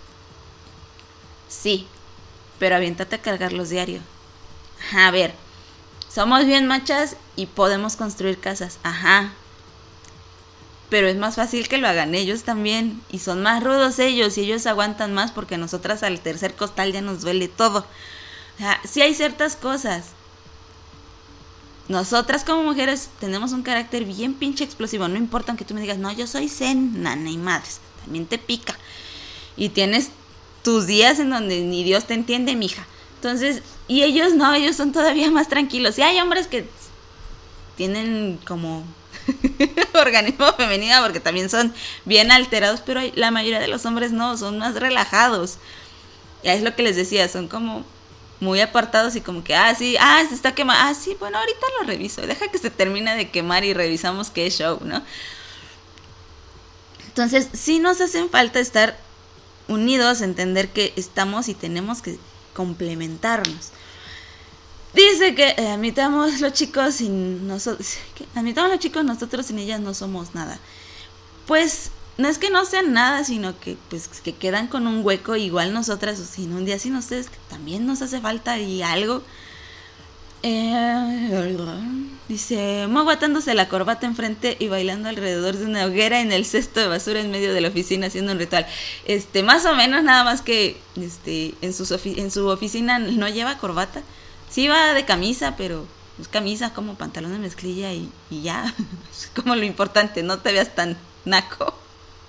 Sí, pero aviéntate a cargarlos diario. Ajá, a ver. Somos bien machas y podemos construir casas. Ajá. Pero es más fácil que lo hagan ellos también. Y son más rudos ellos y ellos aguantan más porque nosotras al tercer costal ya nos duele todo. O sea, sí hay ciertas cosas. Nosotras como mujeres tenemos un carácter bien pinche explosivo. No importa aunque tú me digas, no, yo soy zen, nana y madres. También te pica. Y tienes tus días en donde ni Dios te entiende, mija. Entonces, y ellos no, ellos son todavía más tranquilos. Y hay hombres que tienen como organismo femenino porque también son bien alterados, pero hay, la mayoría de los hombres no, son más relajados. Y es lo que les decía, son como muy apartados y como que, ah, sí, ah, se está quemando, ah, sí, bueno, ahorita lo reviso, deja que se termine de quemar y revisamos qué show, ¿no? Entonces, sí nos hacen falta estar unidos, entender que estamos y tenemos que complementarnos. Dice que eh, admitamos los chicos sin nosotros, admitamos los chicos, nosotros sin ellas no somos nada. Pues no es que no sean nada, sino que pues que quedan con un hueco igual nosotras, o sin un día sin ustedes, que también nos hace falta y algo. Eh, dice, Mo aguatándose la corbata enfrente y bailando alrededor de una hoguera en el cesto de basura en medio de la oficina haciendo un ritual. Este, más o menos, nada más que este, en, sus ofi- en su oficina no lleva corbata. Sí va de camisa, pero es camisa como pantalón de mezclilla y, y ya. Es como lo importante, no te veas tan naco.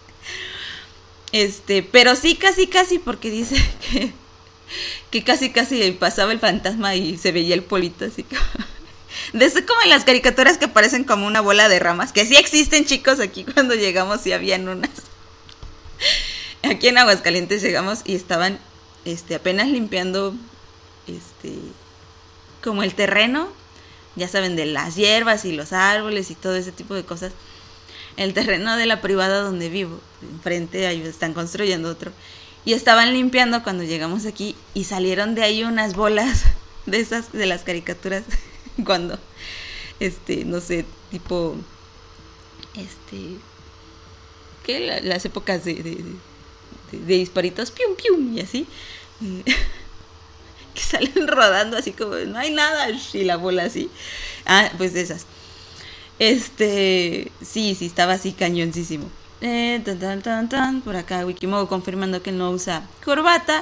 Este, pero sí, casi, casi, porque dice que, que casi, casi pasaba el fantasma y se veía el polito así como... De eso como en las caricaturas que parecen como una bola de ramas, que sí existen, chicos, aquí cuando llegamos sí habían unas. Aquí en Aguascalientes llegamos y estaban este, apenas limpiando este, como el terreno, ya saben, de las hierbas y los árboles y todo ese tipo de cosas. El terreno de la privada donde vivo, enfrente ahí están construyendo otro, y estaban limpiando cuando llegamos aquí y salieron de ahí unas bolas de esas de las caricaturas cuando este no sé, tipo este ¿qué? La, las épocas de, de, de, de disparitos pium pium y así eh, que salen rodando así como no hay nada y la bola así. Ah, pues de esas. Este, sí, sí, estaba así cañoncísimo. Eh, tan, tan, tan, tan. Por acá Wikimogo confirmando que no usa corbata.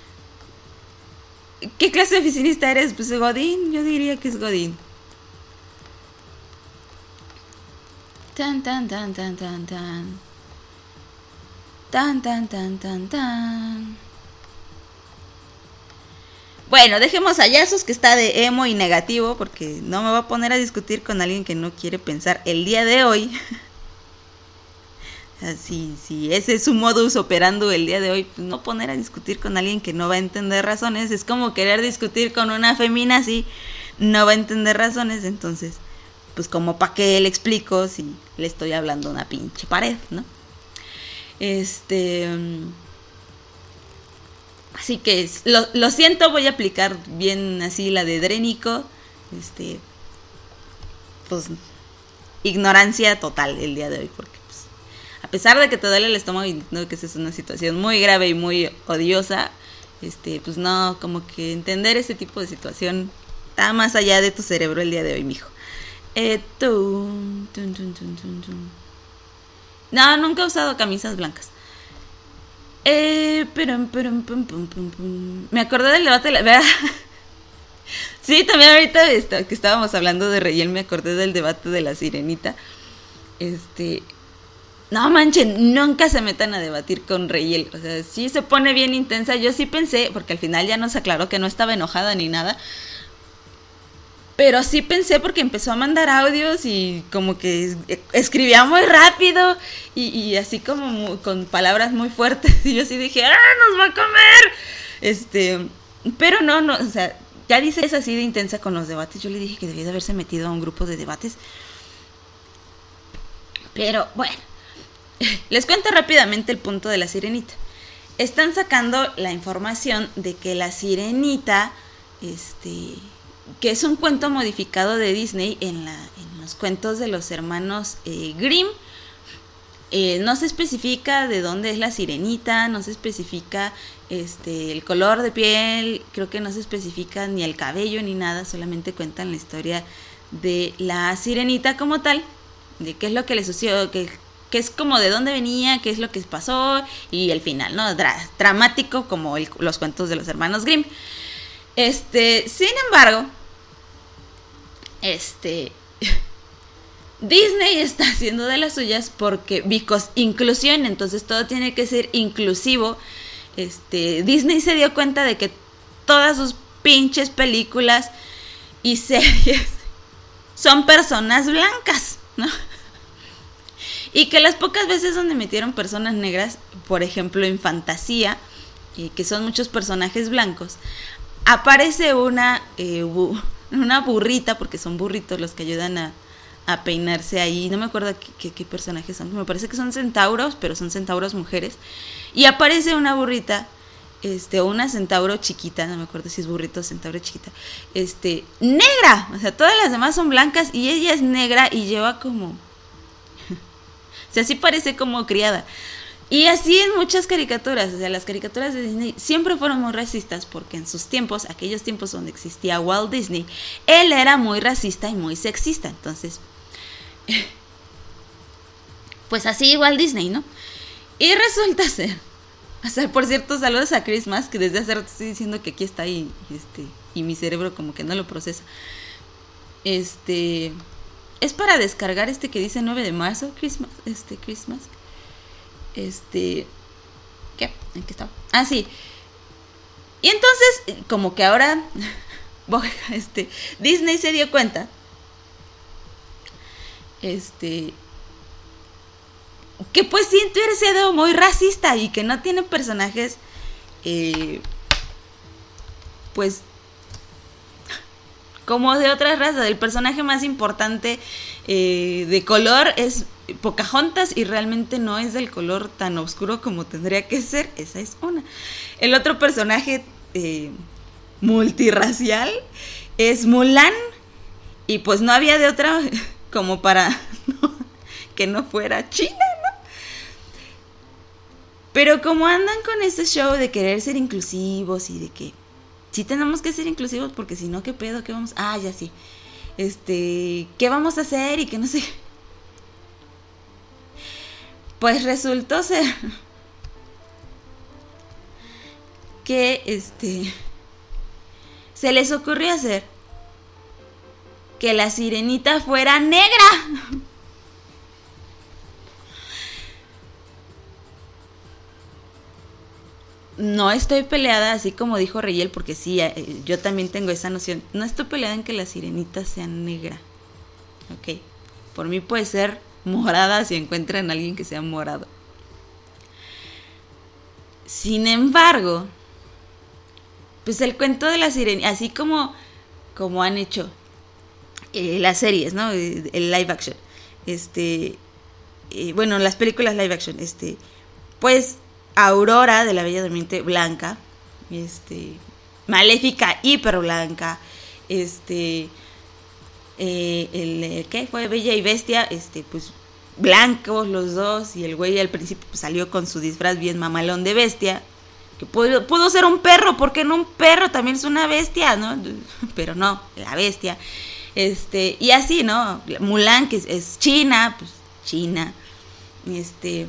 ¿Qué clase de oficinista eres? Pues Godín, yo diría que es Godín. Tan, tan, tan, tan, tan, tan. Tan, tan, tan, tan, tan. Bueno, dejemos a Yasus, que está de emo y negativo, porque no me voy a poner a discutir con alguien que no quiere pensar el día de hoy. Así, si ese es su modus operando el día de hoy, pues no poner a discutir con alguien que no va a entender razones. Es como querer discutir con una femina así, no va a entender razones. Entonces, pues como para qué le explico si le estoy hablando a una pinche pared, ¿no? Este... Así que lo, lo siento, voy a aplicar bien así la de Drénico. Este, pues, ignorancia total el día de hoy, porque pues, a pesar de que te duele el estómago y no, que esa es una situación muy grave y muy odiosa, este, pues no, como que entender ese tipo de situación está más allá de tu cerebro el día de hoy, mijo. Eh, tun, tun, tun, tun, tun, tun. No, nunca he usado camisas blancas. Eh, pero, pero, pum, pum, pum, pum. Me acordé del debate de la... ¿verdad? Sí, también ahorita está, que estábamos hablando de Reyel, me acordé del debate de la Sirenita. Este... No manchen, nunca se metan a debatir con Reyel. O sea, sí se pone bien intensa. Yo sí pensé, porque al final ya nos aclaró que no estaba enojada ni nada. Pero sí pensé porque empezó a mandar audios y como que escribía muy rápido y, y así como muy, con palabras muy fuertes. Y yo sí dije, ¡ah, nos va a comer! Este, pero no, no, o sea, ya dice es así de intensa con los debates. Yo le dije que debía de haberse metido a un grupo de debates. Pero bueno, les cuento rápidamente el punto de la Sirenita. Están sacando la información de que la Sirenita, este... que es un cuento modificado de Disney en, la, en los cuentos de los hermanos eh, Grimm. Eh, no se especifica de dónde es la sirenita, no se especifica este, el color de piel, creo que no se especifica ni el cabello ni nada, solamente cuentan la historia de la sirenita como tal, de qué es lo que le sucedió, que, que es como de dónde venía, qué es lo que pasó y el final, ¿no? Dra- dramático como el, los cuentos de los hermanos Grimm. Este, sin embargo, este, Disney está haciendo de las suyas porque, because inclusión, entonces todo tiene que ser inclusivo. Este, Disney se dio cuenta de que todas sus pinches películas y series son personas blancas, ¿no? Y que las pocas veces donde metieron personas negras, por ejemplo en Fantasía, eh, que son muchos personajes blancos, aparece una, eh, bu- una burrita, porque son burritos los que ayudan a, a peinarse ahí. No me acuerdo qué, qué, qué personajes son. Me parece que son centauros, pero son centauros mujeres. Y aparece una burrita, este, o una centauro chiquita, no me acuerdo si es burrito o centauro chiquita, este, negra. O sea, todas las demás son blancas y ella es negra y lleva como... o sea, sí parece como criada. Y así en muchas caricaturas, o sea, las caricaturas de Disney siempre fueron muy racistas porque en sus tiempos, aquellos tiempos donde existía Walt Disney, él era muy racista y muy sexista. Entonces, pues así Walt Disney, ¿no? Y resulta ser, o sea, por cierto, saludos a Christmas, que desde hace rato estoy diciendo que aquí está y, este, y mi cerebro como que no lo procesa. Este, es para descargar este que dice nueve de marzo, Christmas, este, Christmas. Este, ¿qué? ¿En qué estaba? Ah, sí. Y entonces, como que ahora, este, Disney se dio cuenta, este, que pues sí, hubiera sido muy racista y que no tiene personajes, eh, pues, como de otras razas. El personaje más importante eh, de color es Pocahontas y realmente no es del color tan oscuro como tendría que ser. Esa es una. El otro personaje eh, multirracial es Mulan y pues no había de otra como para no, que no fuera China, ¿no? Pero como andan con este show de querer ser inclusivos y de que sí tenemos que ser inclusivos porque si no, ¿qué pedo? ¿Qué vamos? Ah, ya sí. Este, ¿qué vamos a hacer? Y que no sé. Pues resultó ser que este se les ocurrió hacer que la sirenita fuera negra. No estoy peleada, así como dijo Reyel, porque sí, eh, yo también tengo esa noción. No estoy peleada en que la sirenita sea negra. Ok, por mí puede ser morada si encuentran a alguien que sea morado. Sin embargo, pues el cuento de la sirenita, así como, como han hecho eh, las series, ¿no? El live action. Este, eh, bueno, las películas live action, este, pues Aurora de la Bella Durmiente blanca, este, Maléfica hiper blanca, este, eh, el, el ¿qué fue? Bella y Bestia, este, pues blancos los dos, y el güey al principio pues, salió con su disfraz bien mamalón de bestia, que pudo, pudo ser un perro, porque no un perro también es una bestia, ¿no? Pero no, la bestia. Este, y así, ¿no? Mulan, que es, es China, pues China. Este.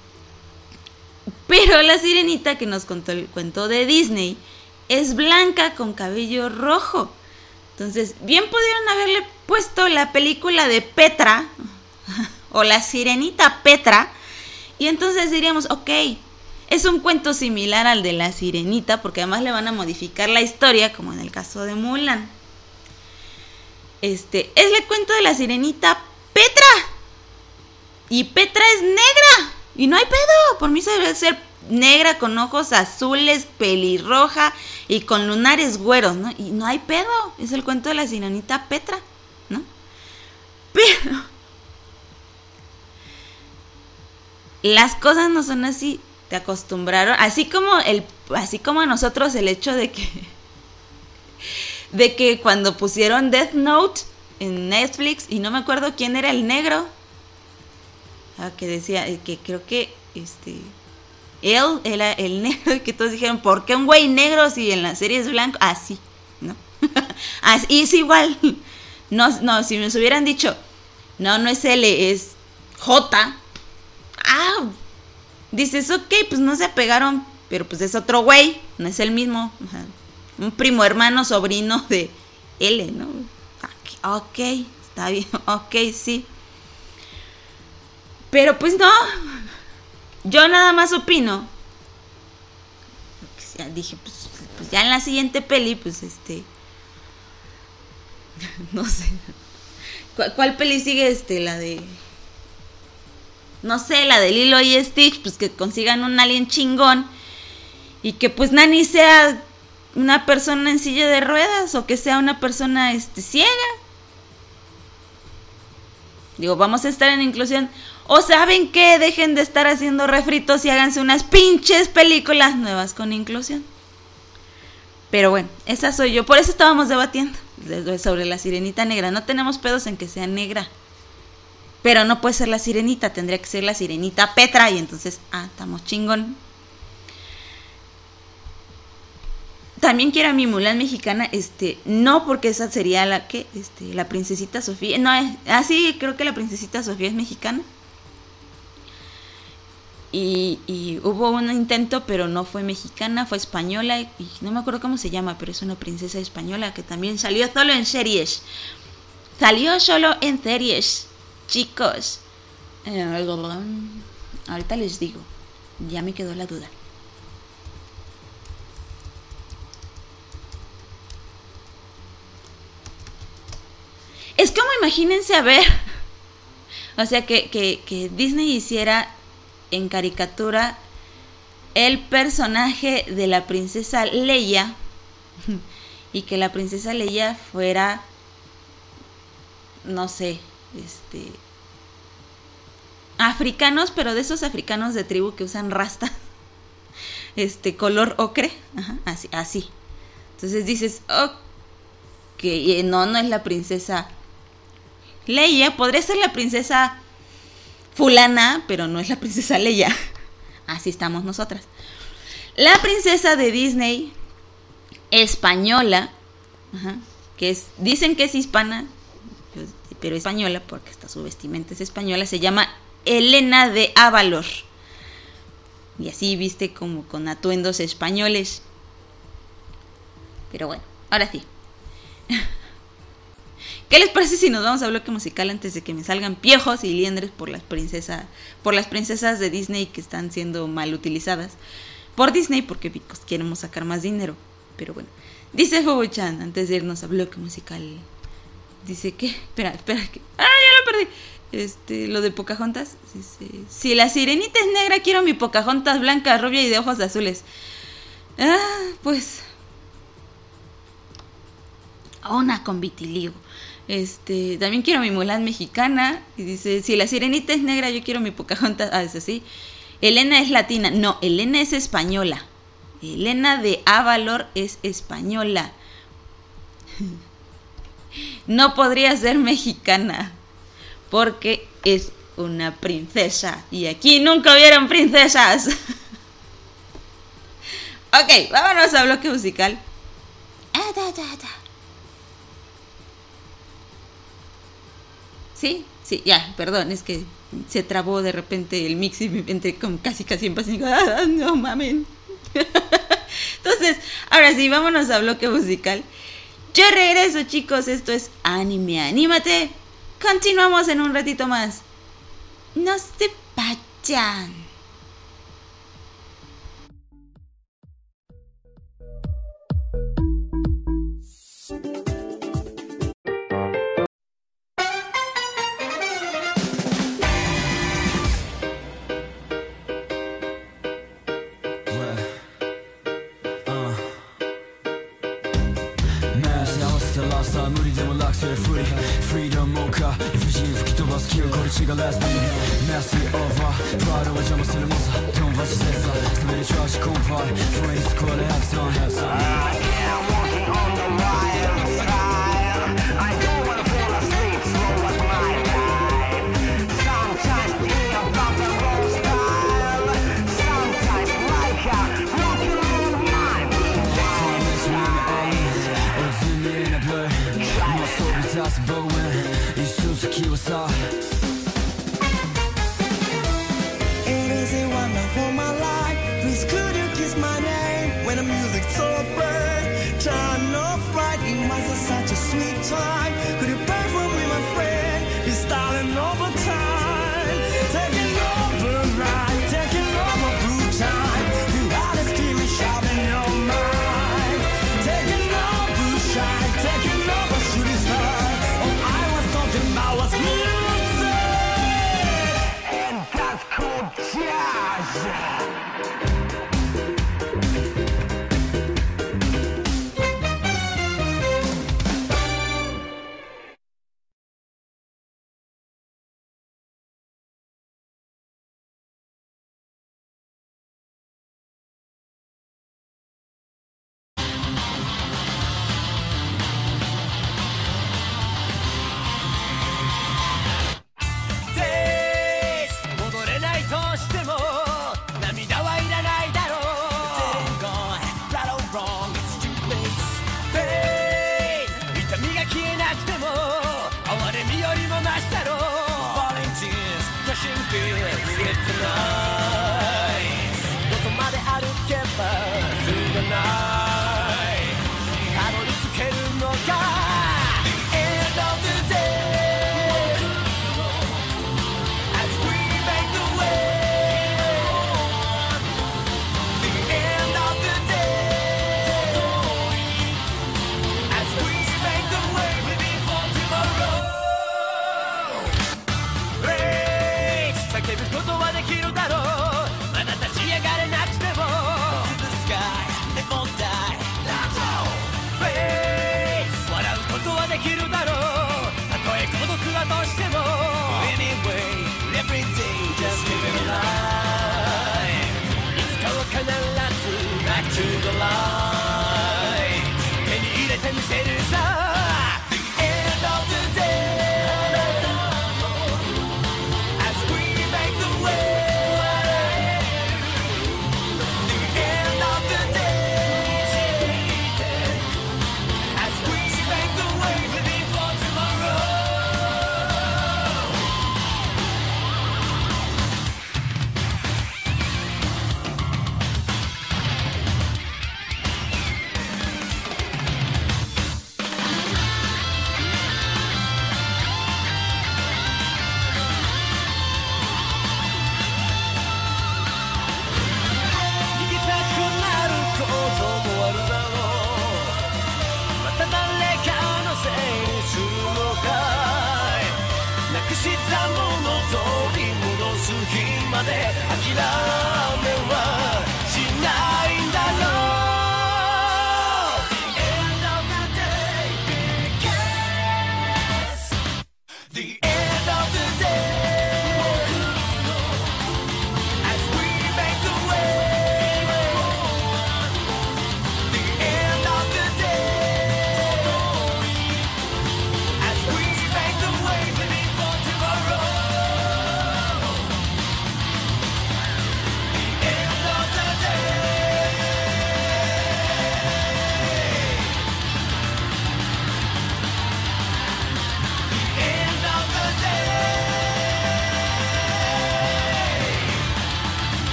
Pero la sirenita que nos contó el cuento de Disney es blanca con cabello rojo. Entonces, bien pudieron haberle puesto la película de Petra o la sirenita Petra. Y entonces diríamos, ok, es un cuento similar al de la sirenita, porque además le van a modificar la historia, como en el caso de Mulan. Este, es el cuento de la sirenita Petra. Y Petra es negra. Y no hay pedo. Por mí se debe ser negra con ojos azules, pelirroja y con lunares güeros, ¿no? Y no hay pedo. Es el cuento de la sirenita Petra, ¿no? Pero las cosas no son así. Te acostumbraron. Así como el, así como a nosotros el hecho de que de que cuando pusieron Death Note en Netflix, y no me acuerdo quién era el negro, ah, que decía, que creo que este él era el negro, y que todos dijeron, ¿por qué un güey negro si en la serie es blanco? Así, ¿no? Así es igual. No, no, si nos hubieran dicho, no, no es L, es J. Ah, dices, ok, pues no se apegaron, pero pues es otro güey, no es el mismo. Ajá. Un primo hermano, sobrino de L, ¿no? Ok, está bien, ok, sí. Pero pues no, yo nada más opino. Ya dije, pues, pues ya en la siguiente peli, pues este, no sé. ¿Cuál, cuál peli sigue? Este, la de, no sé, la de Lilo y Stitch, pues que consigan un alien chingón y que pues Nani sea una persona en silla de ruedas o que sea una persona este, ciega. Digo, vamos a estar en inclusión. O saben qué, dejen de estar haciendo refritos y háganse unas pinches películas nuevas con inclusión. Pero bueno, esa soy yo. Por eso estábamos debatiendo sobre la sirenita negra. No tenemos pedos en que sea negra, pero no puede ser la sirenita, tendría que ser la sirenita Petra. Y entonces, ah, estamos chingón. También quiero a mi Mulan mexicana, este, no porque esa sería la que, este, la princesita Sofía, no, es, ah, sí, creo que la princesita Sofía es mexicana. Y, y hubo un intento, pero no fue mexicana, fue española, y no me acuerdo cómo se llama, pero es una princesa española que también salió solo en series. Salió solo en series, chicos. Eh, ahorita les digo, ya me quedó la duda. Es como, imagínense, a ver, o sea, que, que, que Disney hiciera en caricatura el personaje de la princesa Leia y que la princesa Leia fuera, no sé, este, africanos, pero de esos africanos de tribu que usan rasta, este, color ocre, ajá, así, así. Entonces dices, ok, no, no es la princesa Leia, podría ser la princesa fulana, pero no es la princesa Leia. Así estamos nosotras. La princesa de Disney española, ajá, que es, dicen que es hispana, pero española porque hasta su vestimenta es española, se llama Elena de Avalor. Y así viste como con atuendos españoles. Pero bueno, ahora sí. ¿Qué les parece si nos vamos a bloque musical antes de que me salgan piojos y liendres por las princesas, por las princesas de Disney que están siendo mal utilizadas por Disney porque pues, queremos sacar más dinero? Pero bueno, dice Fubu-chan antes de irnos a bloque musical. Dice que, espera, espera, que, ah, ya lo perdí. Este, lo de Pocahontas. Dice, si la sirenita es negra, quiero mi Pocahontas blanca, rubia y de ojos azules. Ah, pues, una con vitiligo. Este, también quiero mi Mulan mexicana. Y dice, si la sirenita es negra, yo quiero mi Pocahontas. Ah, eso sí. Elena es latina. No, Elena es española. Elena de Avalor es española. No podría ser mexicana porque es una princesa. Y aquí nunca hubieron princesas. Ok, vámonos a bloque musical. Ah, da, da, da. Sí, sí, ya, perdón, es que se trabó de repente el mix y me entré como casi casi en paz y digo, ah, no mamen. Entonces, ahora sí, vámonos a bloque musical. Yo regreso, chicos, esto es Anime Anímate. Continuamos en un ratito más. No se vayan.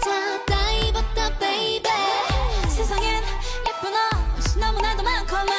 자 다 입었다 baby 세상엔 예쁜 옷이 너무나도 많고만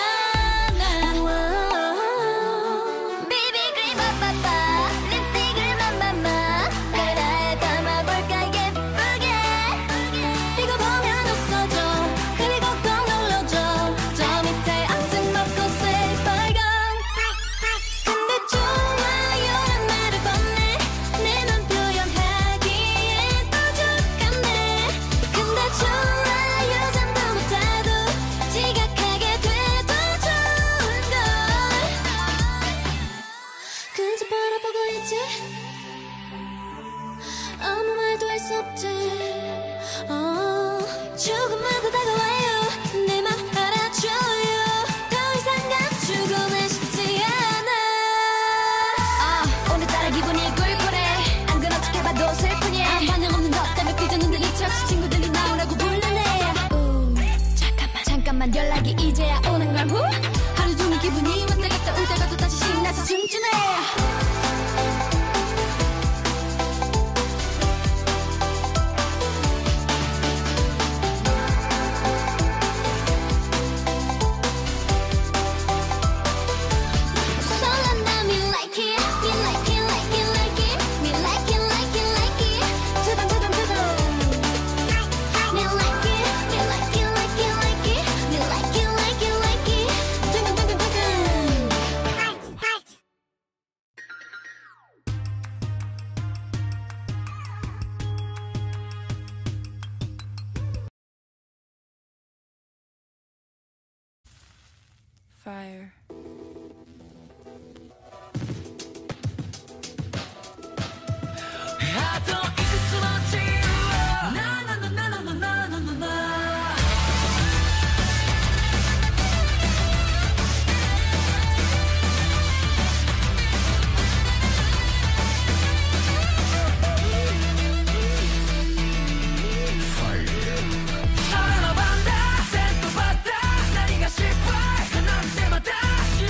비비 크림 빠빠빠 립스틱을 맘맘마 그래 담아볼까 예쁘게 이거 보면 웃어줘 그리고 꼭 눌러줘 저 밑에 악sen 먹고 새빨간 근데 좋아요란 말을 건네 내 맘 표현하기엔 부족하네 근데 좋아요 전부 못해도 지각하게 돼도 좋은걸 그저 바라보고 있지 아무 말도 할 수 없지 어, 조금만 더 다가와요 내 맘 알아줘요 더 이상 감추고는 싶지 않아 아, 오늘따라 기분이 꿀꿀해 안 그런 척 해봐도 슬프냐 반응 없는 것 때문에 삐져는 듯 이치 없이 친구들이 나오라고 불러내 우, 잠깐만 잠깐만 연락이 이제야 오는 걸 후? 하루 종일 기분이 왔다 갔다 올 때가 다시 신나서 춤추네 설렌다 me like it, me like it, like it, like it, me like it, like it, like it. 두번 두번 두번. Me like it, me like it, like it, like it, me like it, like it, like it. 두번 두번 두번. Fire. 사랑받아, 생각받아, 나이가 싶어, 그날 때마다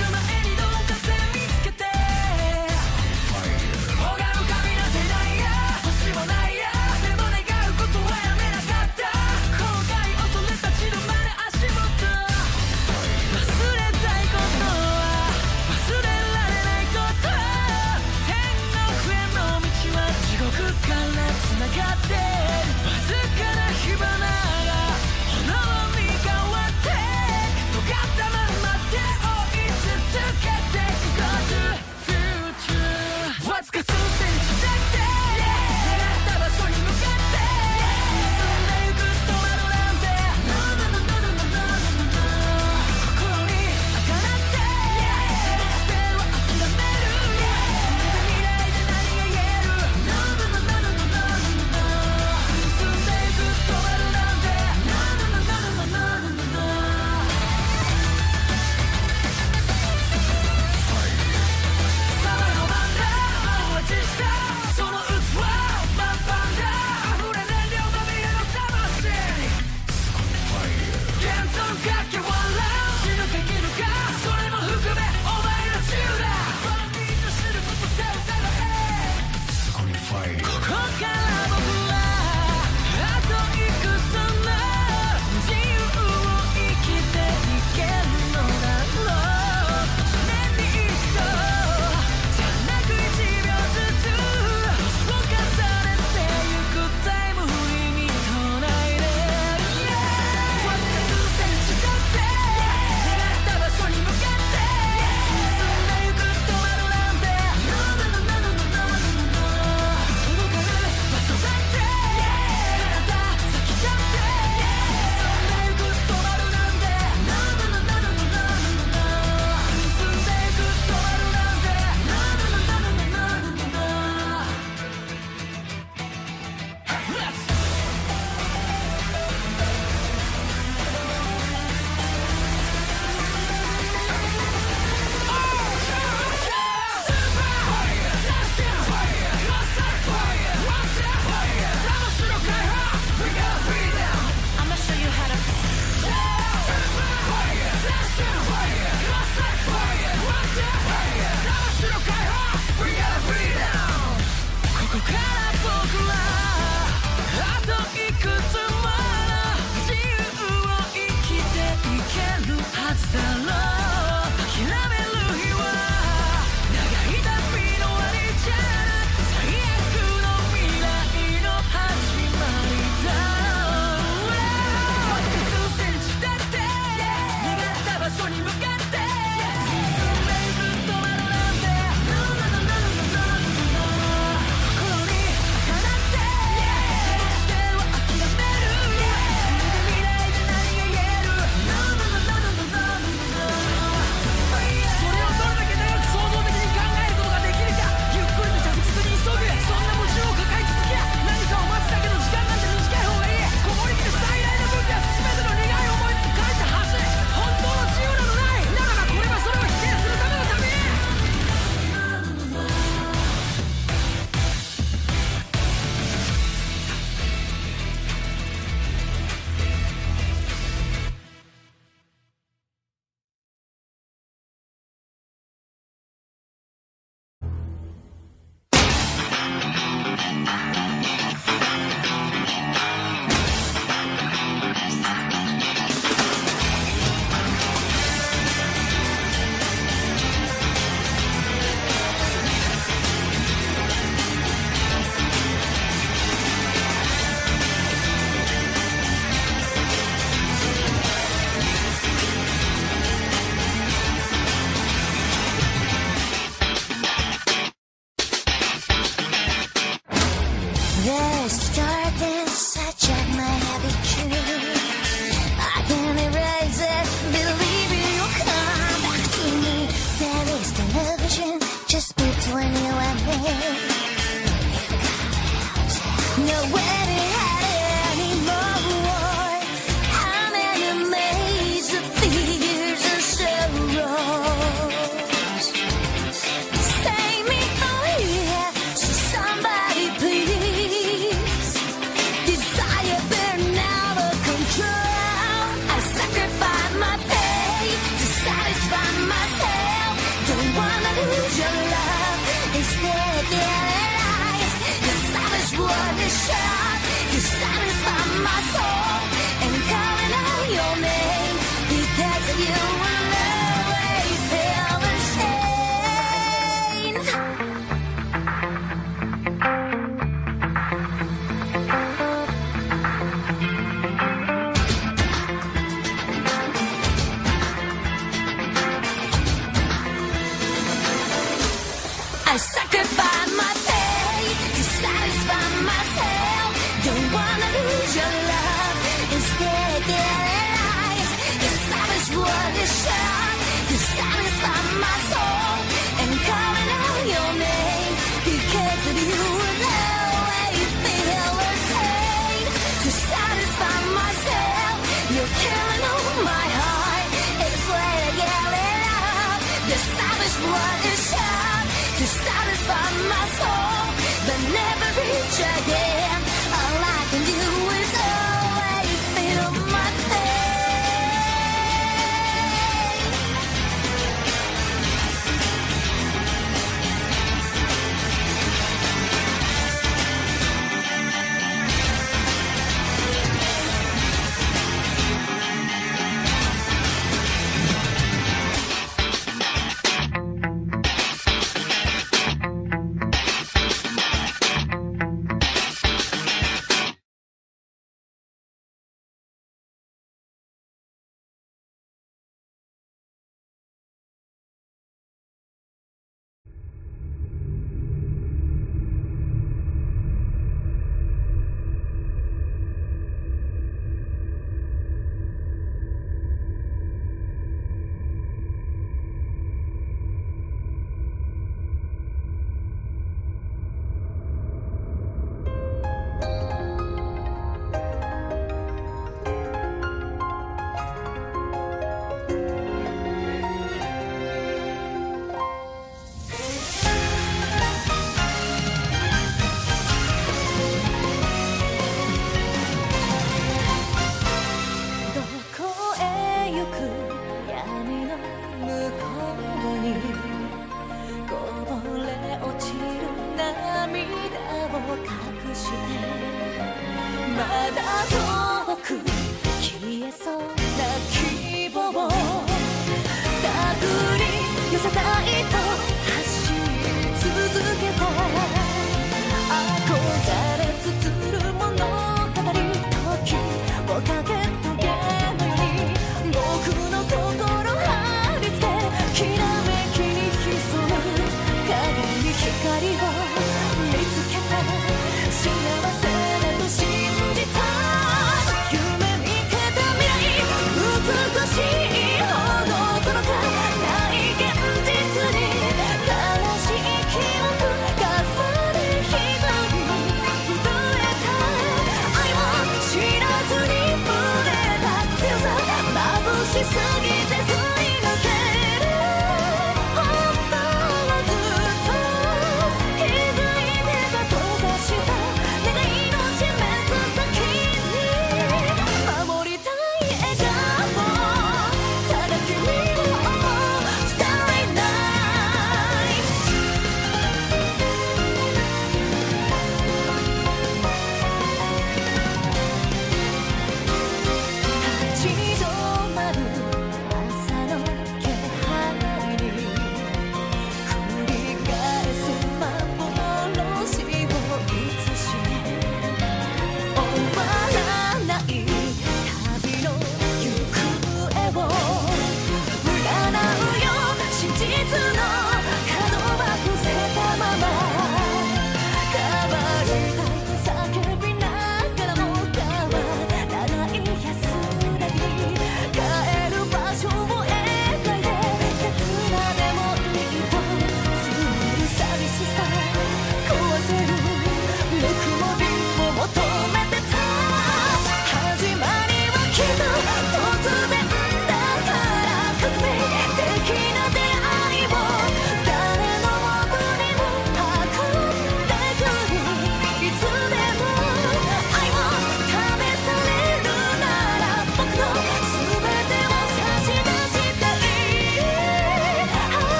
killing on my heart. It's way to get it out. The savage blood is sharp to satisfy my soul, but never reach again. All I can do is always feel my pain.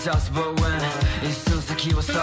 bitasa but when 있어 사키웠어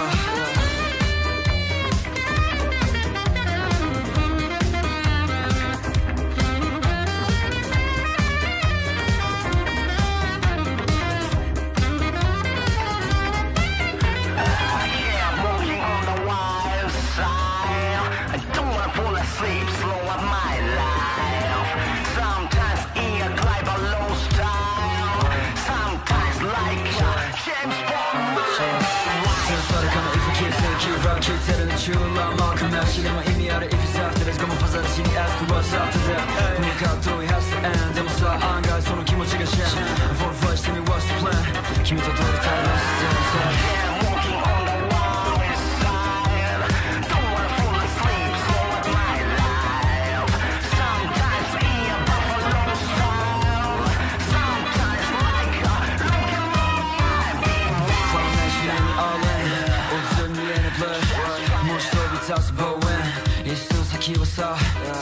만큼 날씨가 이미 알아 if it's after this come on pass that she ask what's after that who got to it has to end I'm sorry 안 가, 손은 기모지가 shine for first tell me what's the plan kimi to do it time let's dance I'm walking on the wild side don't wanna fall asleep slow up my life sometimes in a buffalo style sometimes like a look at my beat from nation all in 웃음 위에는 blood bitasa but when 있어 사키웠어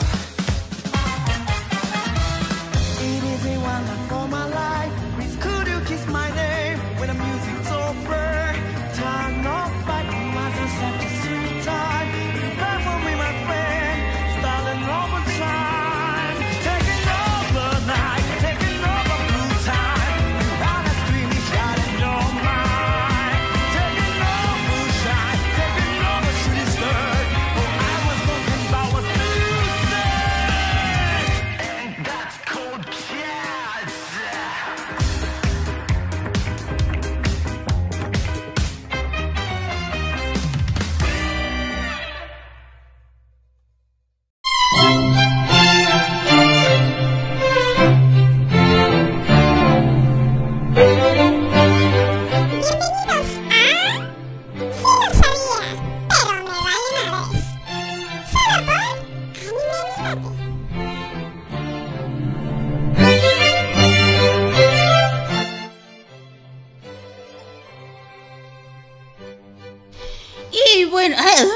It is a wonder for my life. Please could you kiss my name when the music's over? Turn off by the master such a sweet time. Prepare for me, my friend. Starting over time. Taking over night, taking over blue time. You wanna scream it out in your mind. Taking over shine, taking over shooting star. Y bueno,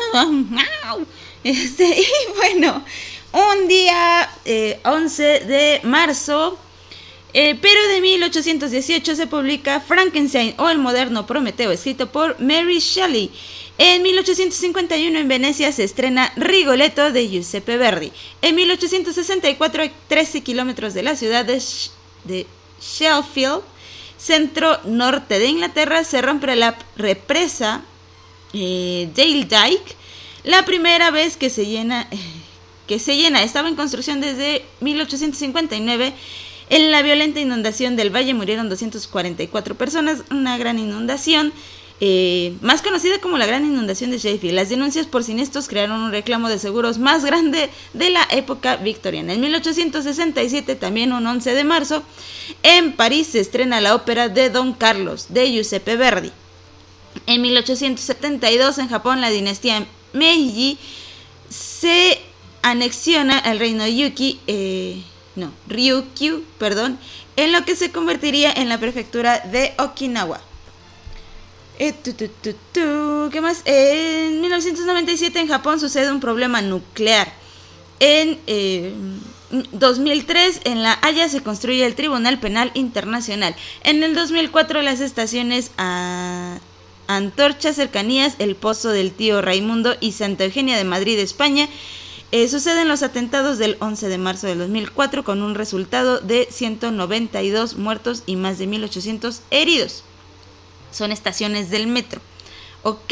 este, y bueno, un día eh, once de marzo, eh, pero de mil ochocientos dieciocho se publica Frankenstein o el moderno Prometeo, escrito por Mary Shelley. En mil ochocientos cincuenta y uno en Venecia se estrena Rigoletto de Giuseppe Verdi. En mil ochocientos sesenta y cuatro, a trece kilómetros de la ciudad de, Sh- de Sheffield, centro norte de Inglaterra, se rompe la represa eh, Dale Dyke, la primera vez que se llena, eh, que se llena. Estaba en construcción desde mil ochocientos cincuenta y nueve. En la violenta inundación del valle murieron doscientas cuarenta y cuatro personas, una gran inundación. Eh, más conocida como la Gran Inundación de Sheffield. Las denuncias por siniestros crearon un reclamo de seguros más grande de la época victoriana. En mil ochocientos sesenta y siete, también un once de marzo, en París se estrena la ópera de Don Carlos, de Giuseppe Verdi. En mil ochocientos setenta y dos, en Japón, la dinastía Meiji se anexiona al reino Ryukyu, eh, no, Ryukyu, perdón, en lo que se convertiría en la prefectura de Okinawa. Eh, tu, tu, tu, tu. ¿Qué más? En mil novecientos noventa y siete en Japón sucede un problema nuclear. En eh, dos mil tres en La Haya se construye el Tribunal Penal Internacional. En el dos mil cuatro las estaciones a Antorcha, Cercanías, El Pozo del Tío Raimundo y Santa Eugenia de Madrid, España, eh, suceden los atentados del once de marzo del dos mil cuatro con un resultado de ciento noventa y dos muertos y más de mil ochocientos heridos. Son estaciones del metro. Ok.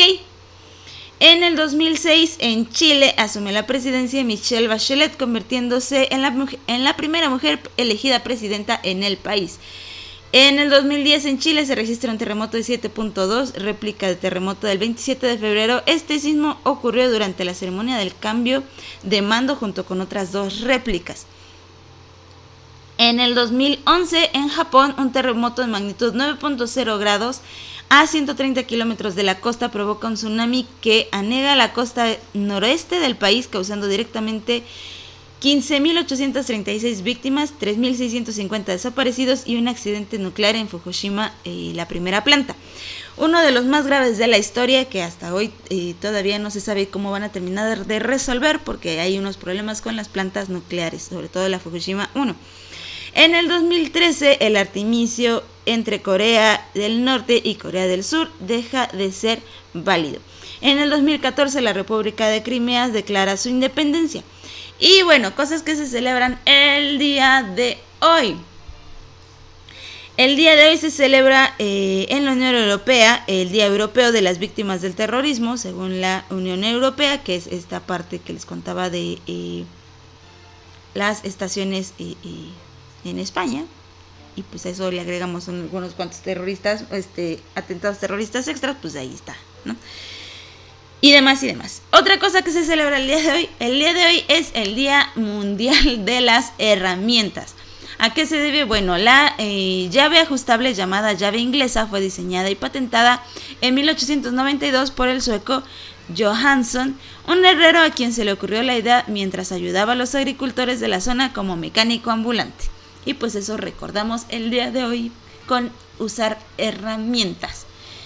En el dos mil seis, en Chile, asume la presidencia Michelle Bachelet, convirtiéndose en la, en la primera mujer elegida presidenta en el país. En el dos mil diez, en Chile, se registra un terremoto de siete punto dos, réplica de terremoto del veintisiete de febrero. Este sismo ocurrió durante la ceremonia del cambio de mando junto con otras dos réplicas. En el dos mil once, en Japón, un terremoto de magnitud nueve punto cero grados a ciento treinta kilómetros de la costa provoca un tsunami que anega la costa noroeste del país, causando directamente quince mil ochocientas treinta y seis víctimas, tres mil seiscientos cincuenta desaparecidos y un accidente nuclear en Fukushima, eh, la primera planta. Uno de los más graves de la historia que hasta hoy eh, todavía no se sabe cómo van a terminar de resolver porque hay unos problemas con las plantas nucleares, sobre todo la Fukushima uno. En el dos mil trece, el armisticio entre Corea del Norte y Corea del Sur deja de ser válido. En el dos mil catorce, la República de Crimea declara su independencia. Y bueno, cosas que se celebran el día de hoy. El día de hoy se celebra eh, en la Unión Europea el Día Europeo de las Víctimas del Terrorismo, según la Unión Europea, que es esta parte que les contaba de eh, las estaciones eh, eh, en España. Y pues a eso le agregamos unos cuantos terroristas, este, atentados terroristas extras, pues ahí está, ¿no? Y demás y demás. Otra cosa que se celebra el día de hoy, el día de hoy es el Día Mundial de las Herramientas. ¿A qué se debe? Bueno, la eh, llave ajustable llamada llave inglesa fue diseñada y patentada en mil ochocientos noventa y dos por el sueco Johansson, un herrero a quien se le ocurrió la idea mientras ayudaba a los agricultores de la zona como mecánico ambulante. Y pues eso recordamos el día de hoy con usar herramientas.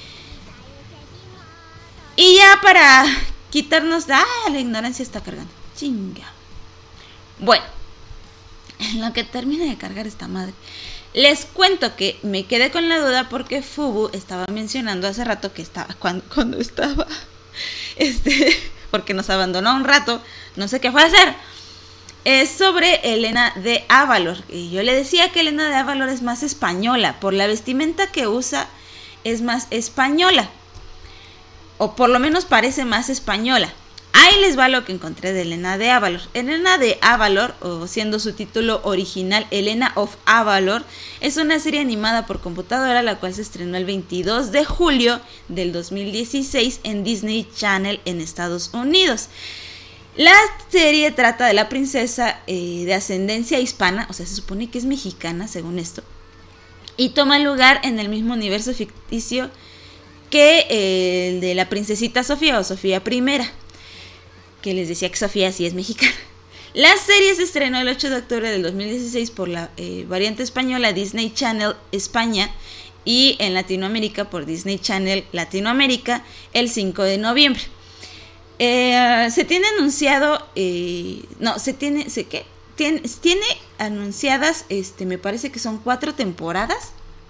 Y ya para quitarnos... ¡Ah! La ignorancia está cargando. Chinga. Bueno. En lo que termina de cargar esta madre, les cuento que me quedé con la duda porque Fubu estaba mencionando hace rato que estaba cuando, cuando estaba este porque nos abandonó un rato, no sé qué fue a hacer. Es sobre Helena de Avalor. Y yo le decía que Helena de Avalor es más española, por la vestimenta que usa es más española, o por lo menos parece más española. Ahí les va lo que encontré de Helena de Avalor. Helena de Avalor, o siendo su título original Helena of Avalor, es una serie animada por computadora, la cual se estrenó el veintidós de julio del dos mil dieciséis en Disney Channel en Estados Unidos. La serie trata de la princesa eh, de ascendencia hispana, o sea, se supone que es mexicana según esto, y toma lugar en el mismo universo ficticio que eh, el de la princesita Sofía o Sofía I, que les decía que Sofía sí es mexicana. La serie se estrenó el ocho de octubre del dos mil dieciséis por la eh, variante española Disney Channel España y en Latinoamérica por Disney Channel Latinoamérica el cinco de noviembre. Eh, se tiene anunciado, eh, no, se tiene, se, ¿qué? Tiene, tiene anunciadas, este, me parece que son cuatro temporadas.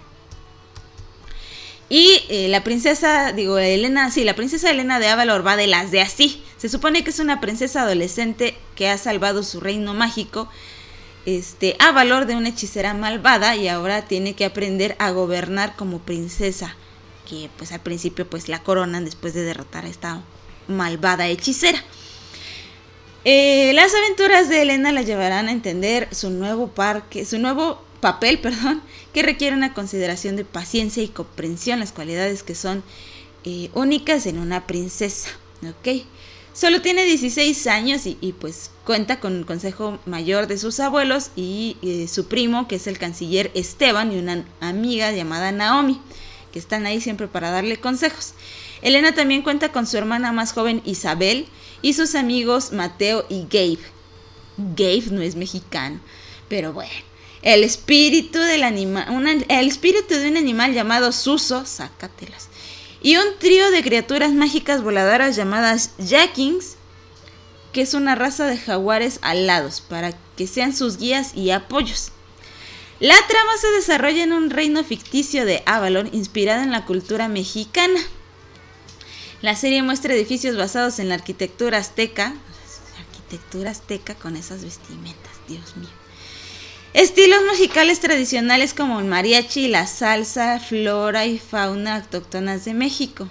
Y eh, la princesa, digo, Helena, sí, la princesa Helena de Avalor va de las de así. Se supone que es una princesa adolescente que ha salvado su reino mágico, este, Avalor, de una hechicera malvada, y ahora tiene que aprender a gobernar como princesa, que pues al principio pues la coronan después de derrotar a esta malvada hechicera. Eh, las aventuras de Helena la llevarán a entender su nuevo parque, su nuevo papel, perdón, que requiere una consideración de paciencia y comprensión, las cualidades que son eh, únicas en una princesa, ¿ok? Solo tiene dieciséis años y, y pues cuenta con el consejo mayor de sus abuelos y eh, su primo, que es el canciller Esteban, y una amiga llamada Naomi, que están ahí siempre para darle consejos. Helena también cuenta con su hermana más joven Isabel y sus amigos Mateo y Gabe. Gabe no es mexicano, pero bueno. El espíritu del anima, una, el espíritu de un animal llamado Suso, sácatelas, y un trío de criaturas mágicas voladoras llamadas Yakins, que es una raza de jaguares alados, para que sean sus guías y apoyos. La trama se desarrolla en un reino ficticio de Avalor, inspirado en la cultura mexicana. La serie muestra edificios basados en la arquitectura azteca, arquitectura azteca con esas vestimentas, Dios mío. Estilos musicales tradicionales como el mariachi, la salsa, flora y fauna autóctonas de México.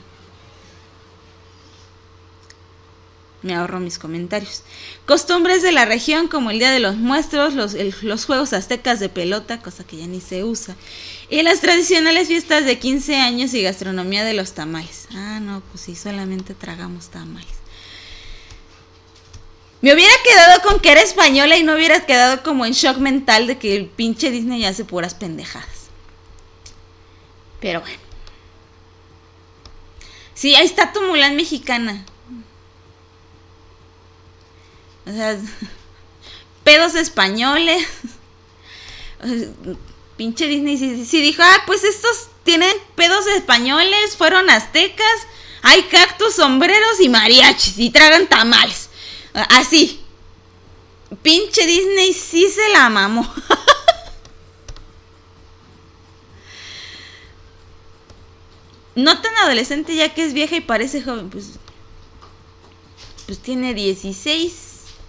Me ahorro mis comentarios. Costumbres de la región como el Día de los Muertos, los, el, los juegos aztecas de pelota, cosa que ya ni se usa. Y las tradicionales fiestas de quince años y gastronomía de los tamales. Ah, no, pues sí, solamente tragamos tamales. Me hubiera quedado con que era española y no hubiera quedado como en shock mental de que el pinche Disney hace puras pendejadas. Pero bueno. Sí, ahí está tu Mulan mexicana. O sea, pedos españoles. Pinche Disney sí, sí dijo, ah, pues estos tienen pedos españoles, fueron aztecas, hay cactus, sombreros y mariachis y tragan tamales. Así. Pinche Disney sí se la mamó. no tan adolescente ya que es vieja y parece joven, pues, pues tiene dieciséis.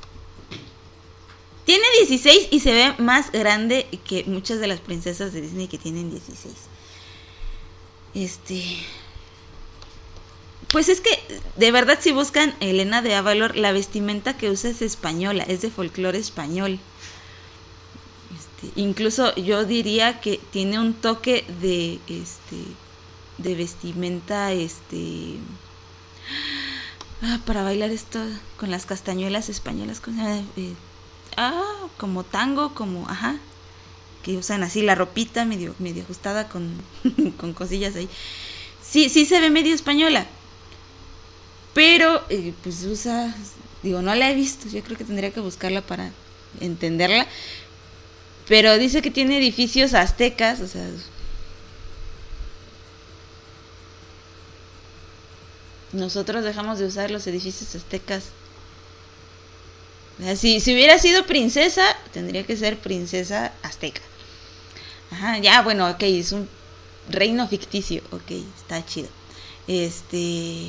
Tiene dieciséis y se ve más grande que muchas de las princesas de Disney que tienen dieciséis. Este... Pues es que, de verdad, si buscan Helena de Avalor, la vestimenta que usa es española, es de folclore español. Este, incluso yo diría que tiene un toque de, este, de vestimenta, este... Ah, para bailar esto con las castañuelas españolas, con... Eh, Ah, como tango, como, ajá, que usan así la ropita medio, medio ajustada con, con cosillas ahí. Sí, sí se ve medio española, pero eh, pues usa, digo, no la he visto, yo creo que tendría que buscarla para entenderla, pero dice que tiene edificios aztecas, o sea, nosotros dejamos de usar los edificios aztecas. Si, si hubiera sido princesa, tendría que ser princesa azteca. Ajá, ya, bueno, ok, es un reino ficticio, ok, está chido. Este...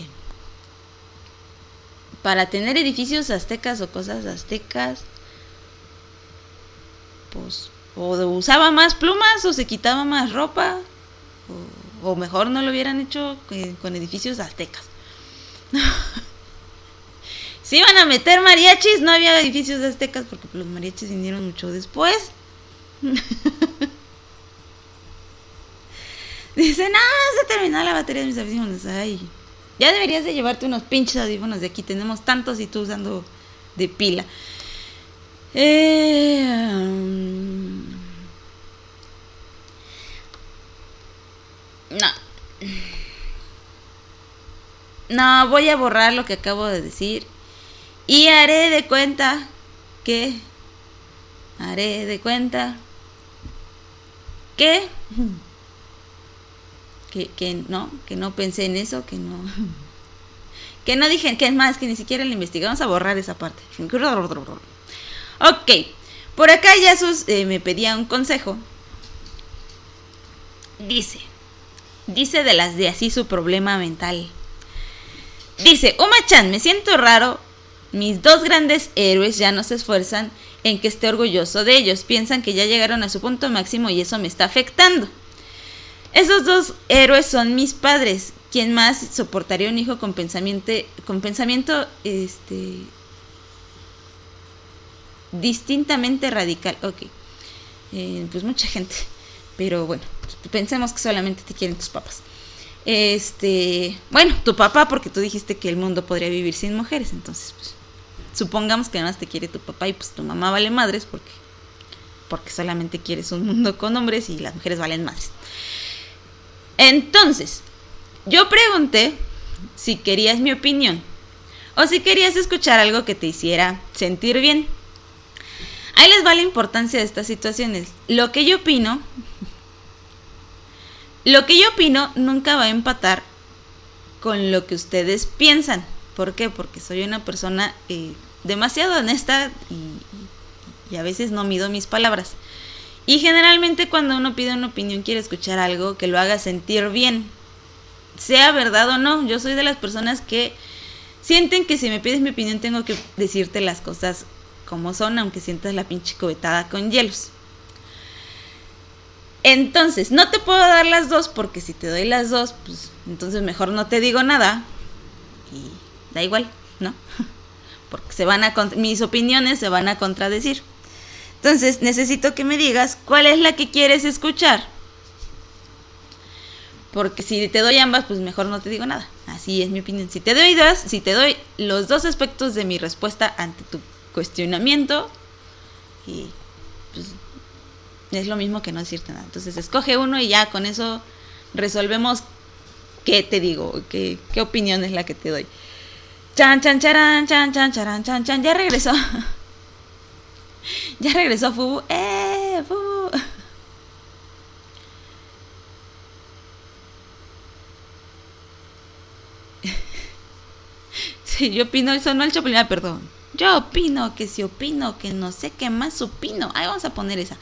Para tener edificios aztecas o cosas aztecas, pues, o usaba más plumas o se quitaba más ropa, o, o mejor no lo hubieran hecho con, con edificios aztecas. Si iban a meter mariachis, no había edificios aztecas porque los mariachis vinieron mucho después. Dicen, ah, se terminó la batería de mis audífonos. Ay, ya deberías de llevarte unos pinches audífonos de aquí. Tenemos tantos y tú usando de pila. Eh, um, no. No, voy a borrar lo que acabo de decir. Y haré de cuenta que... Haré de cuenta que... Que, que no, que no pensé en eso, que no... Que no dije, que es más, que ni siquiera le investigué. Vamos a borrar esa parte. Ok, por acá Yasus eh, me pedía un consejo. Dice, dice de las de así su problema mental. Dice, Uma-chan, me siento raro. Mis dos grandes héroes ya no se esfuerzan en que esté orgulloso de ellos. Piensan que ya llegaron a su punto máximo y eso me está afectando. Esos dos héroes son mis padres. ¿Quién más soportaría un hijo con pensamiento, con pensamiento este, distintamente radical? Ok, eh, pues mucha gente. Pero bueno, pensemos que solamente te quieren tus papás. Este, bueno, tu papá, porque tú dijiste que el mundo podría vivir sin mujeres, entonces pues supongamos que nada más te quiere tu papá y pues tu mamá vale madres porque porque solamente quieres un mundo con hombres y las mujeres valen madres. Entonces, yo pregunté si querías mi opinión o si querías escuchar algo que te hiciera sentir bien. Ahí les va la importancia de estas situaciones. Lo que yo opino Lo que yo opino nunca va a empatar con lo que ustedes piensan. ¿Por qué? Porque soy una persona eh, demasiado honesta y, y a veces no mido mis palabras. Y generalmente cuando uno pide una opinión quiere escuchar algo que lo haga sentir bien. Sea verdad o no, yo soy de las personas que sienten que si me pides mi opinión tengo que decirte las cosas como son, aunque sientas la pinche cobetada con hielos. Entonces, no te puedo dar las dos porque si te doy las dos, pues entonces mejor no te digo nada y da igual, ¿no? Porque se van a mis opiniones se van a contradecir. Entonces, necesito que me digas cuál es la que quieres escuchar. Porque si te doy ambas, pues mejor no te digo nada. Así es mi opinión. Si te doy dos, si te doy los dos aspectos de mi respuesta ante tu cuestionamiento, y pues es lo mismo que no decirte nada. Entonces escoge uno y ya con eso resolvemos qué te digo, qué, qué opinión es la que te doy. Chan, chan, charan, chan, chan, charan, chan, chan. Ya regresó. Ya regresó Fubu. ¡Eh, Fubu! Sí, yo opino, sonó el Chapulín, ah, perdón. Yo opino que si opino que no sé qué más opino. Ahí vamos a poner esa.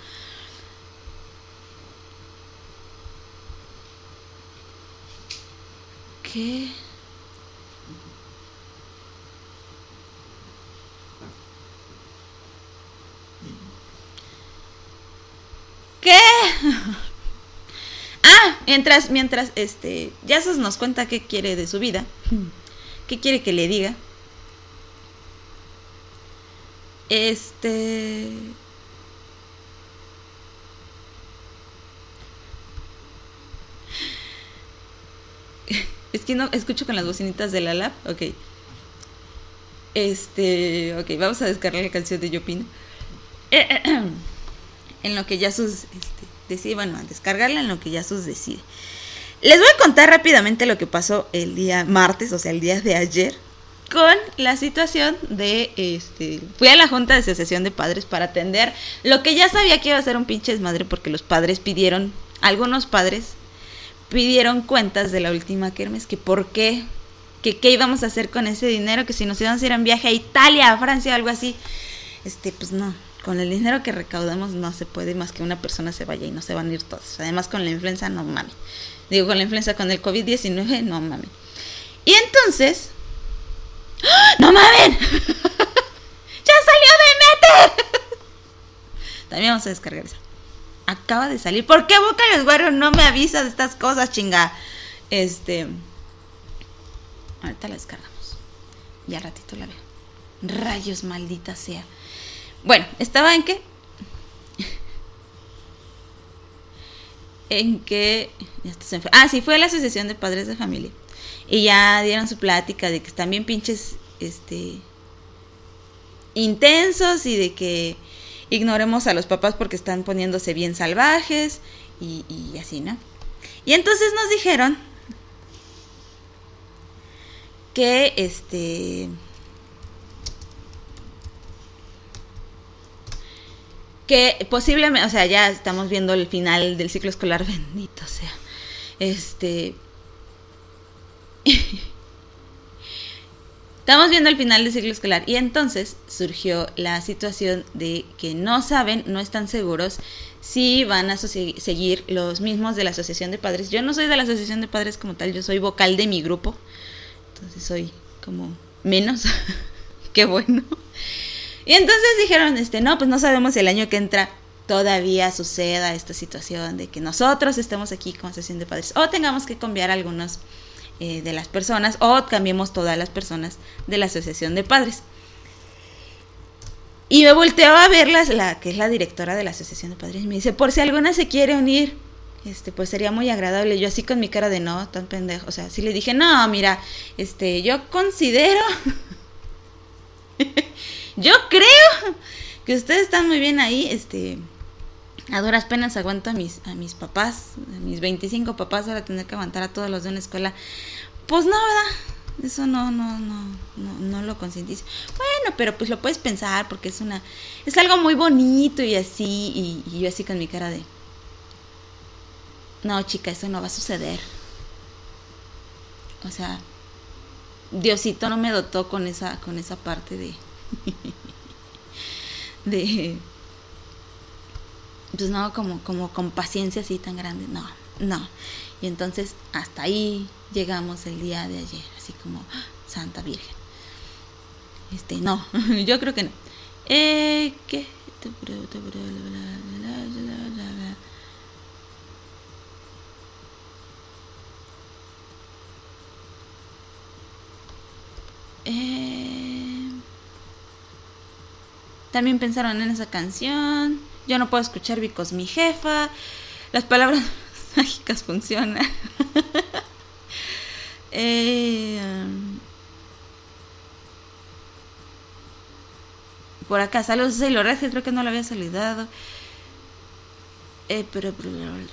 ¿Qué? ¿Qué? Ah, mientras, mientras, este, Yasus nos cuenta qué quiere de su vida, qué quiere que le diga. Este... Es que no escucho con las bocinitas de la lab. Ok. Este... Ok, vamos a descargar la canción de Yo Opino. En lo que Yasus este, decide, bueno, a descargarla en lo que Yasus decide. Les voy a contar rápidamente lo que pasó el día martes, o sea, el día de ayer, con la situación de, este, fui a la Junta de Asociación de Padres para atender lo que ya sabía que iba a ser un pinche desmadre, porque los padres pidieron, algunos padres pidieron cuentas de la última kermes, que por qué, que qué íbamos a hacer con ese dinero, que si nos íbamos a ir en viaje a Italia, a Francia, algo así. Este, pues no, con el dinero que recaudamos no se puede más que una persona se vaya y no se van a ir todos. Además con la influenza, no mames. Digo, con la influenza, con el covid diecinueve, no mames. Y entonces... ¡Oh, ¡no mamen! ¡Ya salió de Meter! También vamos a descargar esa. Acaba de salir. ¿Por qué Boca de los Barrios no me avisa de estas cosas, chinga? Este... Ahorita la descargamos. Y al ratito la veo. Rayos, maldita sea. Bueno, ¿estaba en qué? En que... Ya está, se me fue. Ah, sí, fue a la Asociación de Padres de Familia. Y ya dieron su plática de que están bien pinches, este... intensos y de que ignoremos a los papás porque están poniéndose bien salvajes y, y así, ¿no? Y entonces nos dijeron que, este... que posiblemente, o sea, ya estamos viendo el final del ciclo escolar, bendito sea, este, estamos viendo el final del ciclo escolar y entonces surgió la situación de que no saben, no están seguros si van a asoci- seguir los mismos de la Asociación de Padres. Yo no soy de la Asociación de Padres como tal, yo soy vocal de mi grupo, entonces soy como menos, qué bueno. Y entonces dijeron, este, no, pues no sabemos si el año que entra todavía suceda esta situación de que nosotros estemos aquí con Asociación de Padres o tengamos que cambiar algunos eh, de las personas o cambiemos todas las personas de la Asociación de Padres. Y me volteó a ver la, la que es la directora de la Asociación de Padres y me dice, por si alguna se quiere unir, este, pues sería muy agradable. Yo así con mi cara de no, tan pendejo, o sea, sí le dije, no, mira, este, yo considero... Yo creo que ustedes están muy bien ahí, este, a duras penas aguanto a mis, a mis papás, a mis veinticinco papás, ahora tener que aguantar a todos los de una escuela, pues no, ¿verdad? Eso no, no, no, no, no lo concientizo. Bueno, pero pues lo puedes pensar porque es una, es algo muy bonito y así, y, y yo así con mi cara de, no, chica, eso no va a suceder. O sea, Diosito no me dotó con esa, con esa parte de de pues no, como, como con paciencia así tan grande, no, no. Y entonces hasta ahí llegamos el día de ayer, así como Santa Virgen. Este, no, yo creo que no. Eh, ¿qué? Eh, también pensaron en esa canción. Yo no puedo escuchar Vicos mi jefa. Las palabras mágicas funcionan. eh, um, por acá, saludos a Sailor Red, creo que no lo había saludado. Eh, pero, pero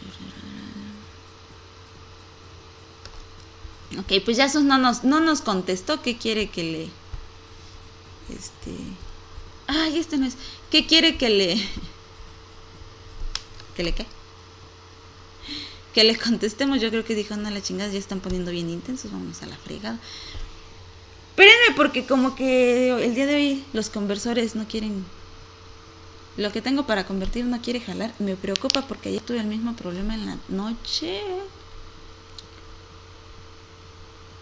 ok, pues ya no nos, no nos contestó qué quiere que le... Este... Ay, este no es... ¿Qué quiere que le... ¿Que le qué? Que le contestemos. Yo creo que dijo, no, la chingada, ya están poniendo bien intensos, vamos a la fregada. Espérenme, porque como que el día de hoy los conversores no quieren... Lo que tengo para convertir no quiere jalar. Me preocupa porque ayer tuve el mismo problema en la noche...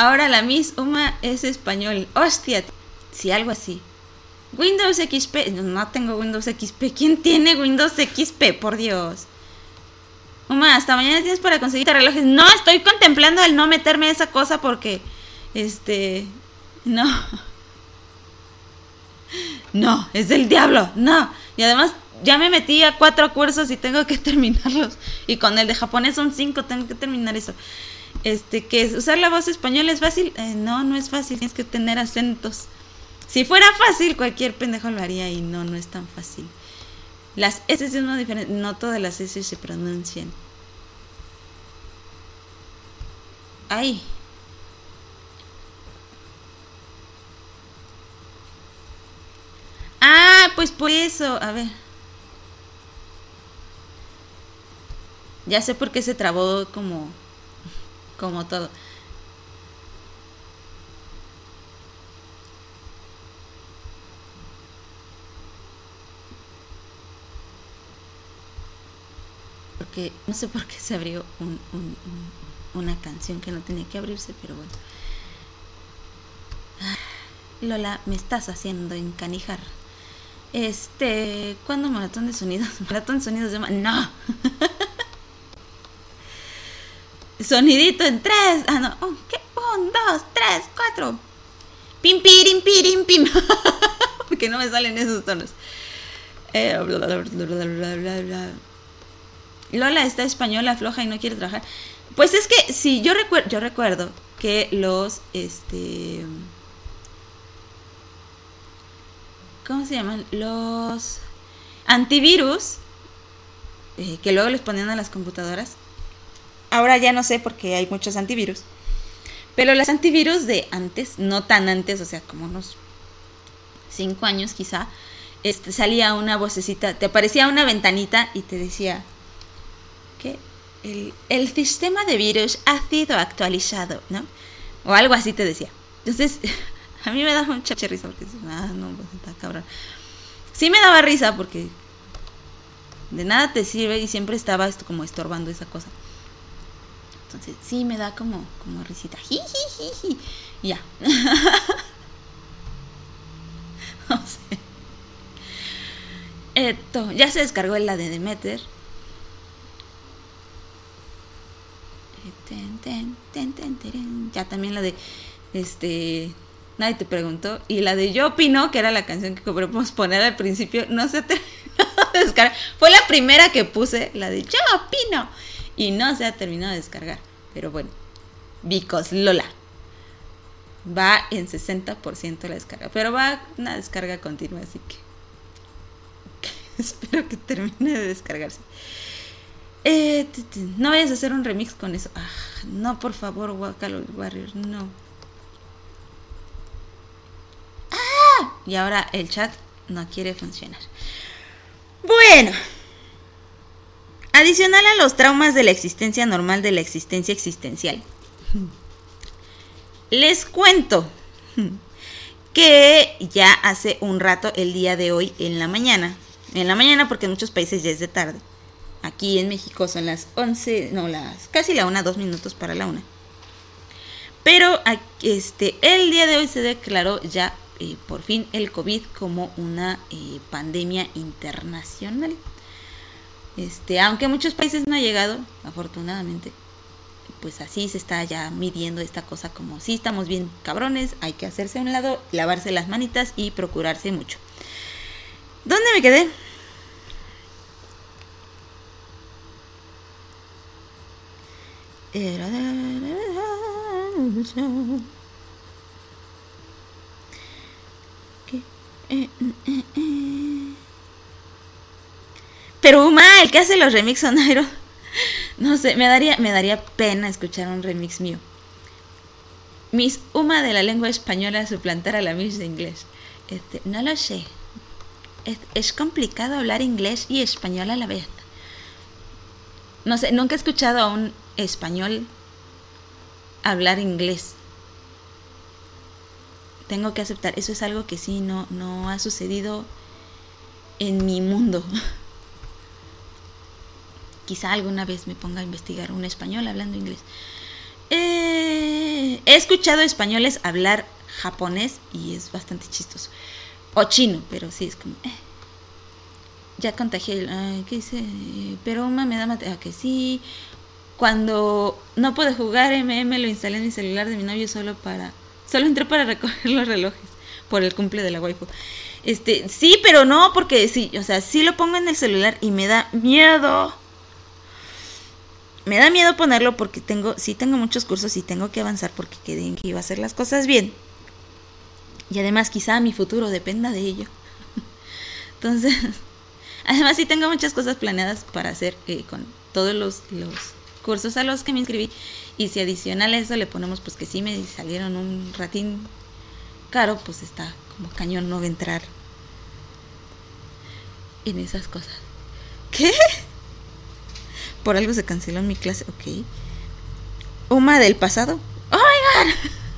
Ahora la Miss Uma es español. Hostia, si algo así. Windows X P. No tengo Windows X P. ¿Quién tiene Windows X P? Por Dios. Uma, hasta mañana tienes para conseguirte relojes. No, estoy contemplando el no meterme esa cosa porque... Este... No. No, es del diablo. No. Y además ya me metí a cuatro cursos y tengo que terminarlos. Y con el de japonés son cinco, tengo que terminar eso. Este, que usar la voz española es fácil. Eh, no, no es fácil, tienes que tener acentos. Si fuera fácil, cualquier pendejo lo haría y no, no es tan fácil. Las S son no diferentes, no todas las S se pronuncian. Ay. Ah, pues por eso, a ver. Ya sé por qué se trabó como, como todo. Porque no sé por qué se abrió un, un, un, una canción que no tenía que abrirse, pero bueno. Ah, Lola, me estás haciendo encanijar. Este, ¿cuándo maratón de sonidos? Maratón de sonidos de ma- no. Sonidito en tres. Ah, no. Oh, ¿qué? Un, dos, tres, cuatro. Pim, pirim, pirim, pim. Porque no me salen esos tonos. Eh, bla, bla, bla, bla, bla, bla, bla. Lola está española, floja y no quiere trabajar. Pues es que sí, yo recuerdo, yo recuerdo que los, este, ¿cómo se llaman? Los antivirus, eh, que luego les ponían a las computadoras. Ahora ya no sé porque hay muchos antivirus. Pero los antivirus de antes, no tan antes, o sea, como unos cinco años quizá, este, salía una vocecita, te aparecía una ventanita y te decía que el, el sistema de virus ha sido actualizado, ¿no? O algo así te decía. Entonces, a mí me daba mucha risa porque, ah, no, pues está cabrón. Sí me daba risa porque de nada te sirve y siempre estaba esto como estorbando esa cosa. Entonces, sí me da como, como risita. Jijijiji. Ya. No sé. Esto, ya se descargó la de Demeter. Ten, ten, ten, ten, ten. Ya también la de este Nadie te preguntó. Y la de Yo Opino, que era la canción que podemos poner al principio, no se terminó de descargar. Fue la primera que puse, la de Yo Opino, y no se ha terminado de descargar. Pero bueno, because Lola va en sesenta por ciento la descarga, pero va una descarga continua, así que, que espero que termine de descargarse. Eh, t- t- no vayas a hacer un remix con eso. Ah, no, por favor, Guacalo Warrior, no. Ah, y ahora el chat no quiere funcionar. Bueno, adicional a los traumas de la existencia normal, de la existencia existencial, les cuento que ya hace un rato, el día de hoy, en la mañana, en la mañana porque en muchos países ya es de tarde. Aquí en México son las once, no, las casi la una, dos minutos para la una. Pero este, el día de hoy se declaró ya eh, por fin el COVID como una eh, pandemia internacional. Este, aunque en muchos países no ha llegado, afortunadamente, pues así se está ya midiendo esta cosa como si estamos bien cabrones, hay que hacerse a un lado, lavarse las manitas y procurarse mucho. ¿Dónde me quedé? Pero Uma, el que hace los remix son Iron. No sé, me daría, me daría pena escuchar un remix mío. Miss Uma de la lengua española suplantar a la Miss de inglés. Este, no lo sé. Es, es complicado hablar inglés y español a la vez. No sé, nunca he escuchado a un español hablar inglés. Tengo que aceptar, eso es algo que sí no, no ha sucedido en mi mundo. Quizá alguna vez me ponga a investigar un español hablando inglés. Eh, He escuchado españoles hablar japonés y es bastante chistoso. O chino, pero sí es como... Eh. Ya contagié el... Ay, ¿qué dice? Pero Uma me da mate... Ah, que sí. Cuando no pude jugar M M lo instalé en mi celular de mi novio solo para... Solo entré para recoger los relojes por el cumple de la waifu. Este, sí, pero no, porque sí, o sea, sí lo pongo en el celular y me da miedo. Me da miedo ponerlo porque tengo, sí tengo muchos cursos y tengo que avanzar porque quedé en que iba a hacer las cosas bien. Y además quizá mi futuro dependa de ello. Entonces, además sí tengo muchas cosas planeadas para hacer eh, con todos los, los cursos a los que me inscribí. Y si adicional a eso le ponemos pues que sí me salieron un ratín caro, pues está como cañón no entrar en esas cosas. ¿Qué? Por algo se canceló mi clase, ok. Uma del pasado. ¡Oh, my God!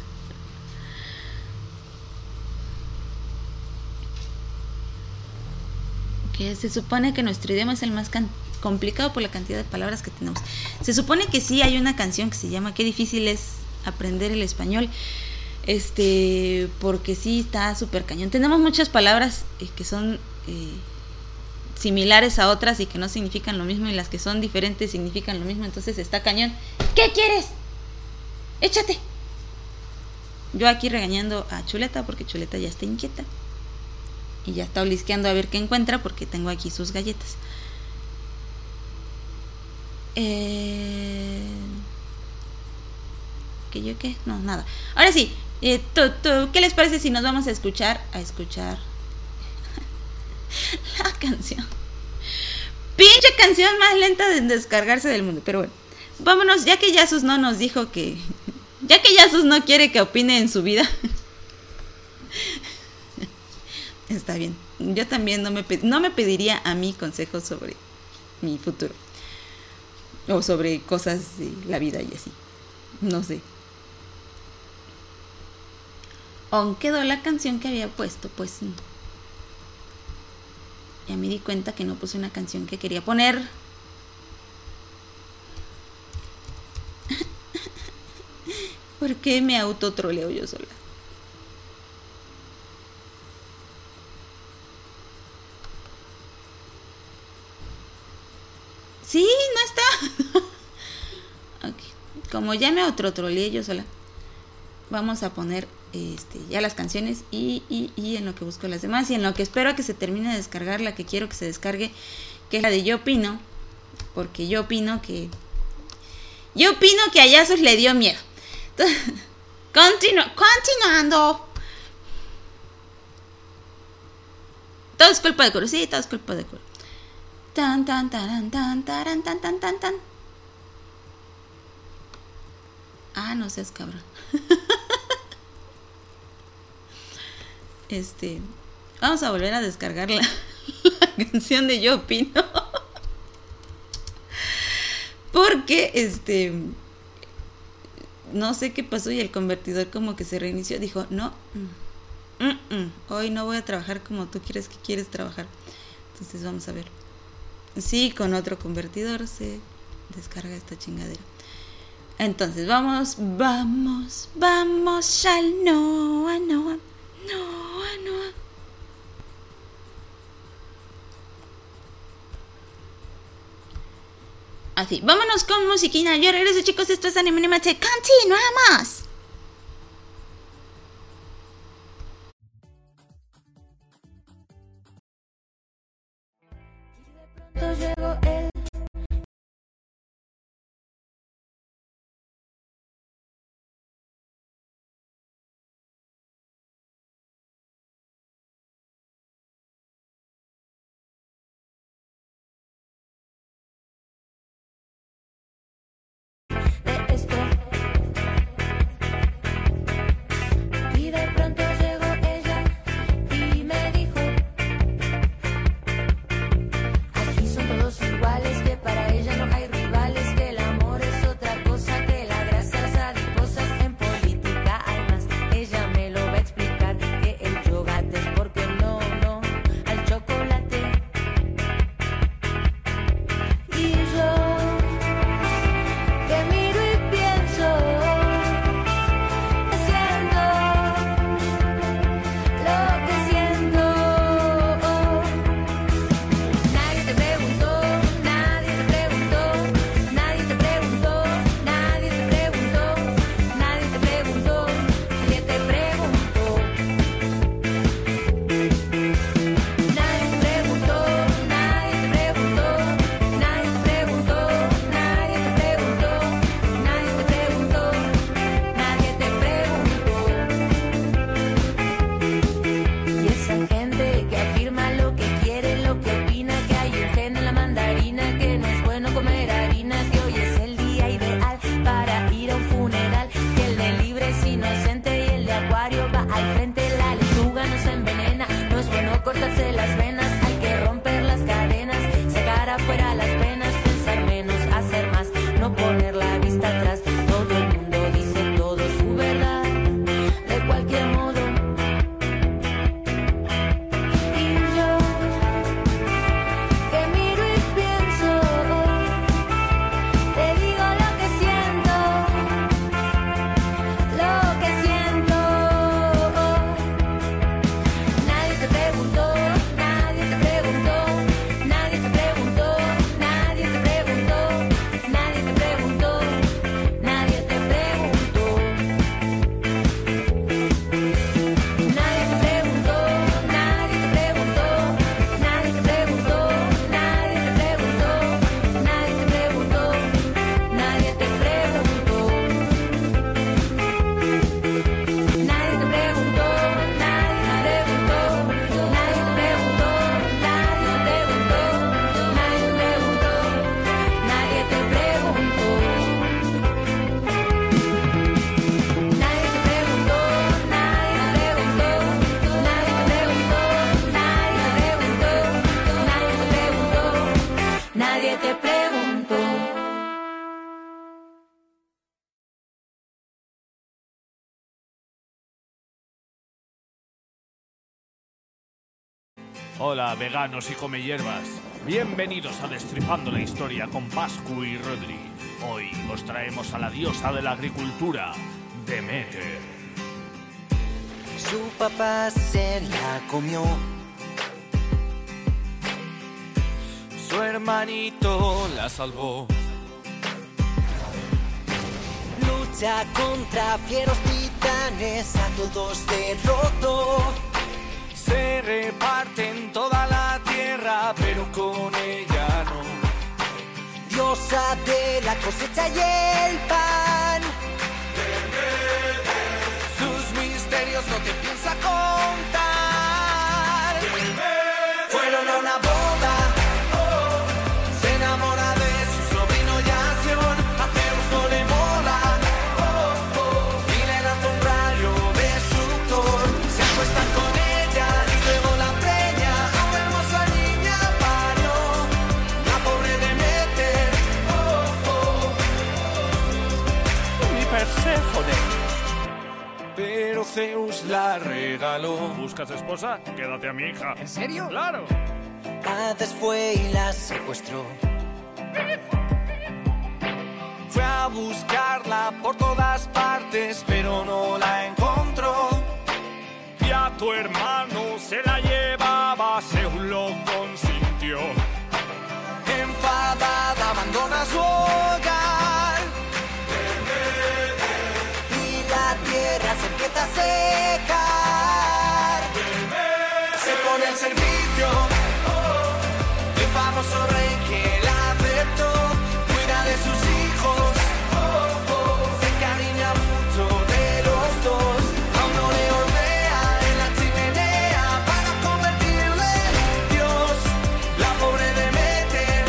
Que se supone que nuestro idioma es el más can- complicado por la cantidad de palabras que tenemos. Se supone que sí hay una canción que se llama Qué difícil es aprender el español. Este, porque sí está súper cañón. Tenemos muchas palabras eh, que son... Eh, similares a otras y que no significan lo mismo, y las que son diferentes significan lo mismo, entonces está cañón. ¿Qué quieres? Échate. Yo aquí regañando a Chuleta porque Chuleta ya está inquieta y ya está olisqueando a ver qué encuentra porque tengo aquí sus galletas. Eh... ¿Qué yo qué? No, nada. Ahora sí, eh, tú, tú, ¿qué les parece si nos vamos a escuchar? A escuchar la canción. Pinche canción más lenta de descargarse del mundo. Pero bueno, vámonos, ya que Yasus no nos dijo que... Ya que Yasus no quiere que opine en su vida. Está bien. Yo también no me, no me pediría a mí consejos sobre mi futuro. O sobre cosas de la vida y así. No sé. Aunque quedó la canción que había puesto, pues... Ya me di cuenta que no puse una canción que quería poner. ¿Por qué me autotroleo yo sola? Sí, no está. Okay. Como ya me autotroleé yo sola, vamos a poner este, ya las canciones y, y, y en lo que busco las demás y en lo que espero a que se termine de descargar la que quiero que se descargue, que es la de Yo Opino, porque yo opino que yo opino que a Yasus le dio miedo. Entonces, continu, continuando. Todo es culpa de Kuro, sí, todo es culpa de Kuro. Tan tan tan tan tan tan tan tan tan. Ah, no seas cabrón. Este, vamos a volver a descargar la, la canción de Yo Opino. Porque este no sé qué pasó y el convertidor como que se reinició. Dijo, no, mm, mm, mm, hoy no voy a trabajar como tú quieres que quieres trabajar. Entonces vamos a ver. Sí, con otro convertidor se descarga esta chingadera. Entonces vamos, vamos, vamos, shall Noa, Noa, Noa, Noa. Así, vámonos con musiquina. Yo regreso, chicos, esto es Anime Animate. Continuamos. Llegó el de esto y de pronto llegó ella y me dijo, aquí son todos que te pregunto. Hola, veganos y come hierbas. Bienvenidos a Destripando la Historia con Pascu y Rodri. Hoy os traemos a la diosa de la agricultura, Demeter. Su papá se la comió. Su hermanito la salvó. Lucha contra fieros titanes, a todos derrotó. Se reparten toda la tierra, pero con ella no. Diosa de la cosecha y el pan. Sus misterios no te piensa contar. Fueron a una boda. Se enamora de su sobrino Yación. A Zeus no le mola. Y le lanza un rayo destructor. Se acuestan con ella y luego la preña. A una hermosa niña parió. La pobre Demeter. Mi Perséfone. Pero Zeus la regaló. ¿Buscas esposa? Quédate a mi hija. ¿En serio? ¡Claro! Hades fue y la secuestró. Fue a buscarla por todas partes, pero no la encontró. Y a tu hermano se la llevaba, Zeus lo consintió. Enfadada abandona su hogar. Y la tierra se empieza a secar. Se pone al servicio del famoso rey que la aceptó. Cuida de sus hijos, se encariña mucho de los dos. Aún no le hornea en la chimenea para convertirle en Dios. La pobre Demeter.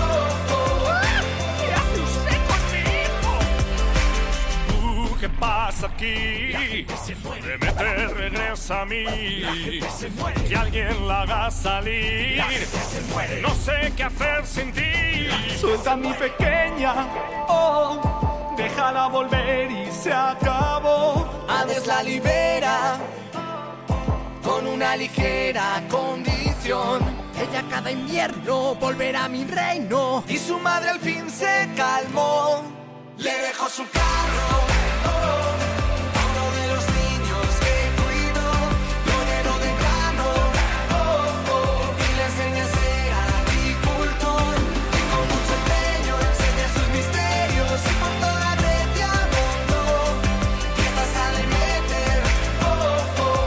¿Qué hace usted con mi hijo? Uh, ¿qué pasa aquí? Demeter regresa a mí. Que alguien la haga salir. No sé qué hacer sin ti. Suelta a mi pequeña, oh, déjala volver y se acabó. Hades la libera con una ligera condición. Ella cada invierno volverá a mi reino. Y su madre al fin se calmó. Le dejó su carro, oh, a uno de los niños que cuidó. Lo llenó de grano, oh, oh, y le enseña a ser agricultor. Y con mucho empeño enseña sus misterios. Y por toda Grecia montó fiestas a Demeter, oh, oh.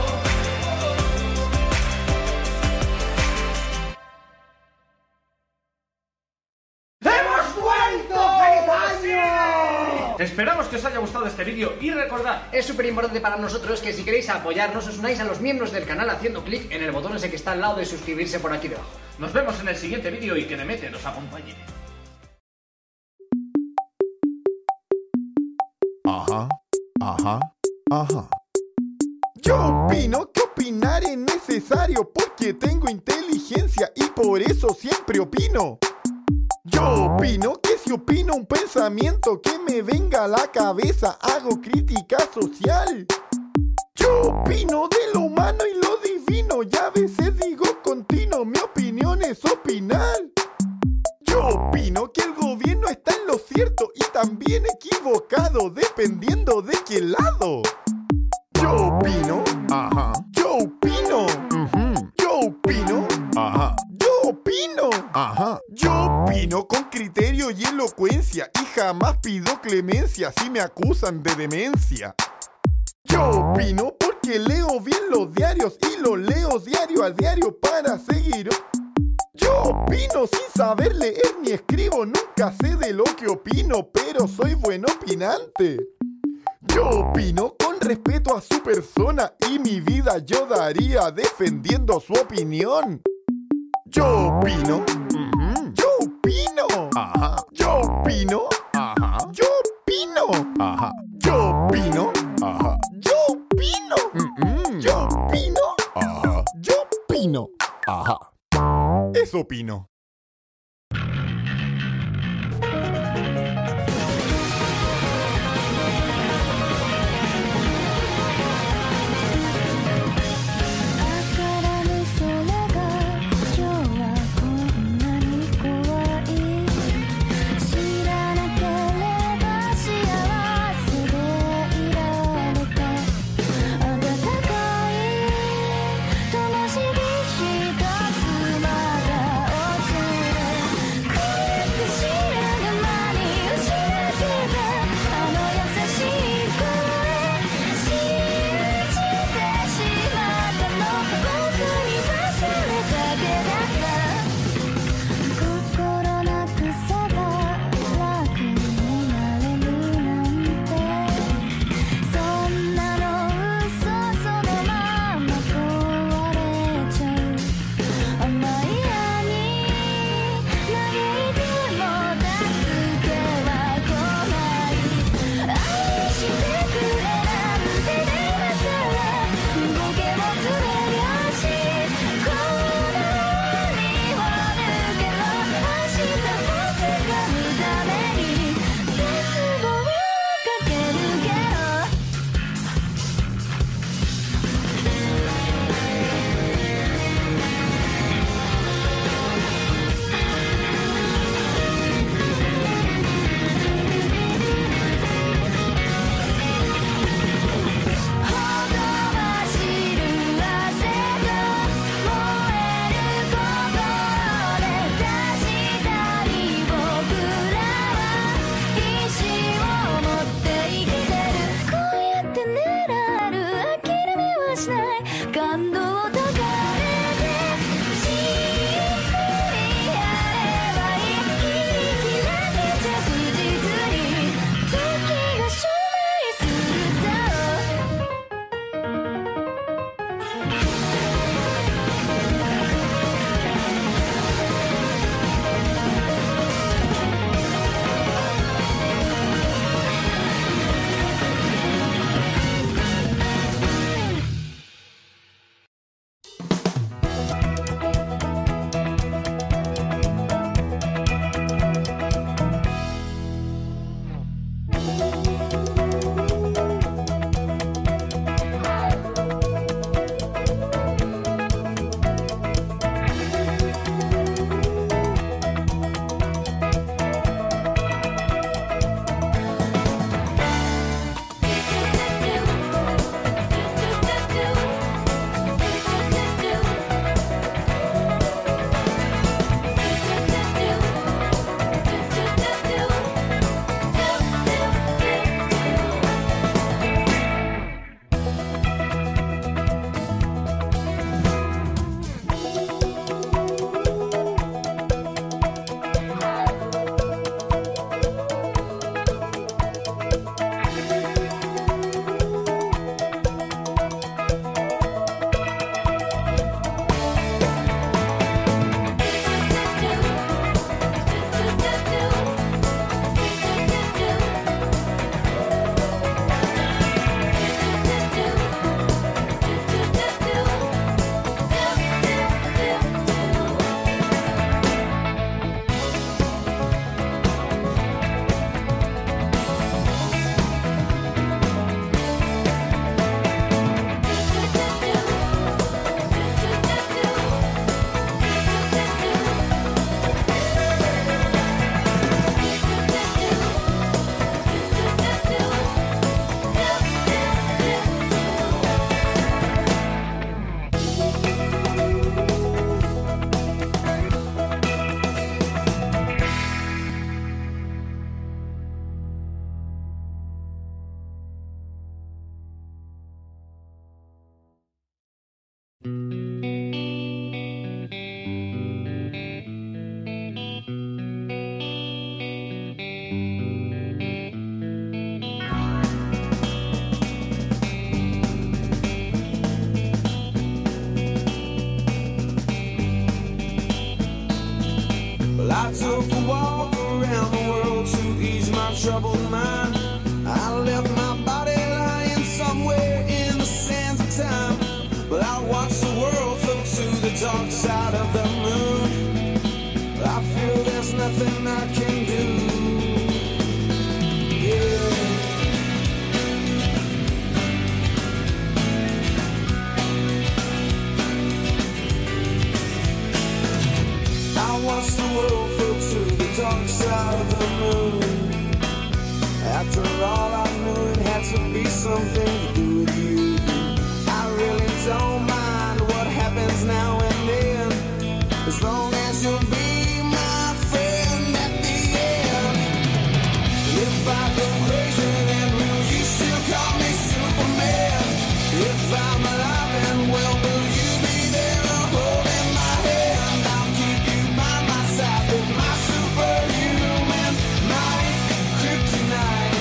¡Hemos vuelto! ¡Feliz año! Esperamos que os haya gustado este vídeo y recordad, Es súper importante para nosotros que si queréis apoyarnos os unáis a los miembros del canal haciendo clic en el botón ese que está al lado de suscribirse por aquí debajo. nos vemos en el siguiente vídeo y que Demeter nos acompañe. Ajá, ajá, ajá. Yo opino que opinar es necesario porque tengo inteligencia y por eso siempre opino. Yo opino que si opino un pensamiento que me venga a la cabeza, hago crítica social. Yo opino de lo humano y lo divino y a veces digo continuo, mi opinión es opinar. Yo opino que el gobierno está en lo cierto y también equivocado, dependiendo de qué lado. Yo opino, ajá. Yo opino, ujú. Yo opino, ajá. Yo opino, ajá. Yo opino con criterio y elocuencia y jamás pido clemencia si me acusan de demencia. Yo opino porque leo bien los diarios y los leo diario a diario para seguir. Yo opino sin saber leer ni escribo, nunca sé de lo que opino, pero soy buen opinante. Yo opino con respeto a su persona y mi vida yo daría defendiendo su opinión. Yo opino, ujú. Yo opino, ajá. Yo opino, ajá. Yo opino, ajá. Yo opino, ajá. Yo opino, mm-mm. Yo opino, ajá. Yo opino, ajá. Eso opino. I took a walk around the world to ease my troubled mind. I left my body lying somewhere in the sands of time, but I watched the world float to the dark side of the moon. I feel there's nothing I can do. Yeah. I watched the world float to the dark side of the moon. After all, I knew it had to be something to do with you. I really don't mind what happens now and then, as long as you'll be my friend at the end. If I go crazy, then will you still call me Superman? If I'm alive and well, will you be there holding my hand? I'll keep you by my side with my superhuman might, kryptonite.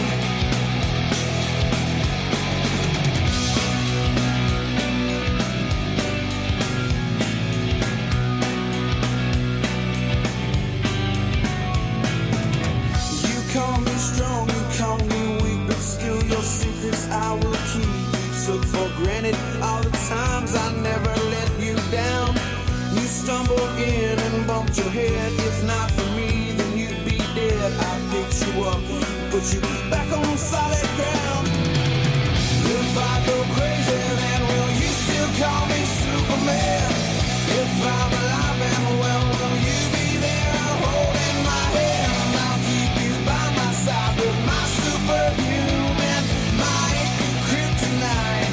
You call me strong, you call me weak, but still your secrets I will keep. You took for granted all the times I never let you down. You stumbled in and bumped your head. If not for me, then you'd be dead. I picked you up, put you back on solid ground. If I go crazy, then will you still call me Superman? If I'm alive and well, will you be there holding my hand? I'll keep you by my side with my superhuman might, kryptonite.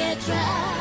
letra.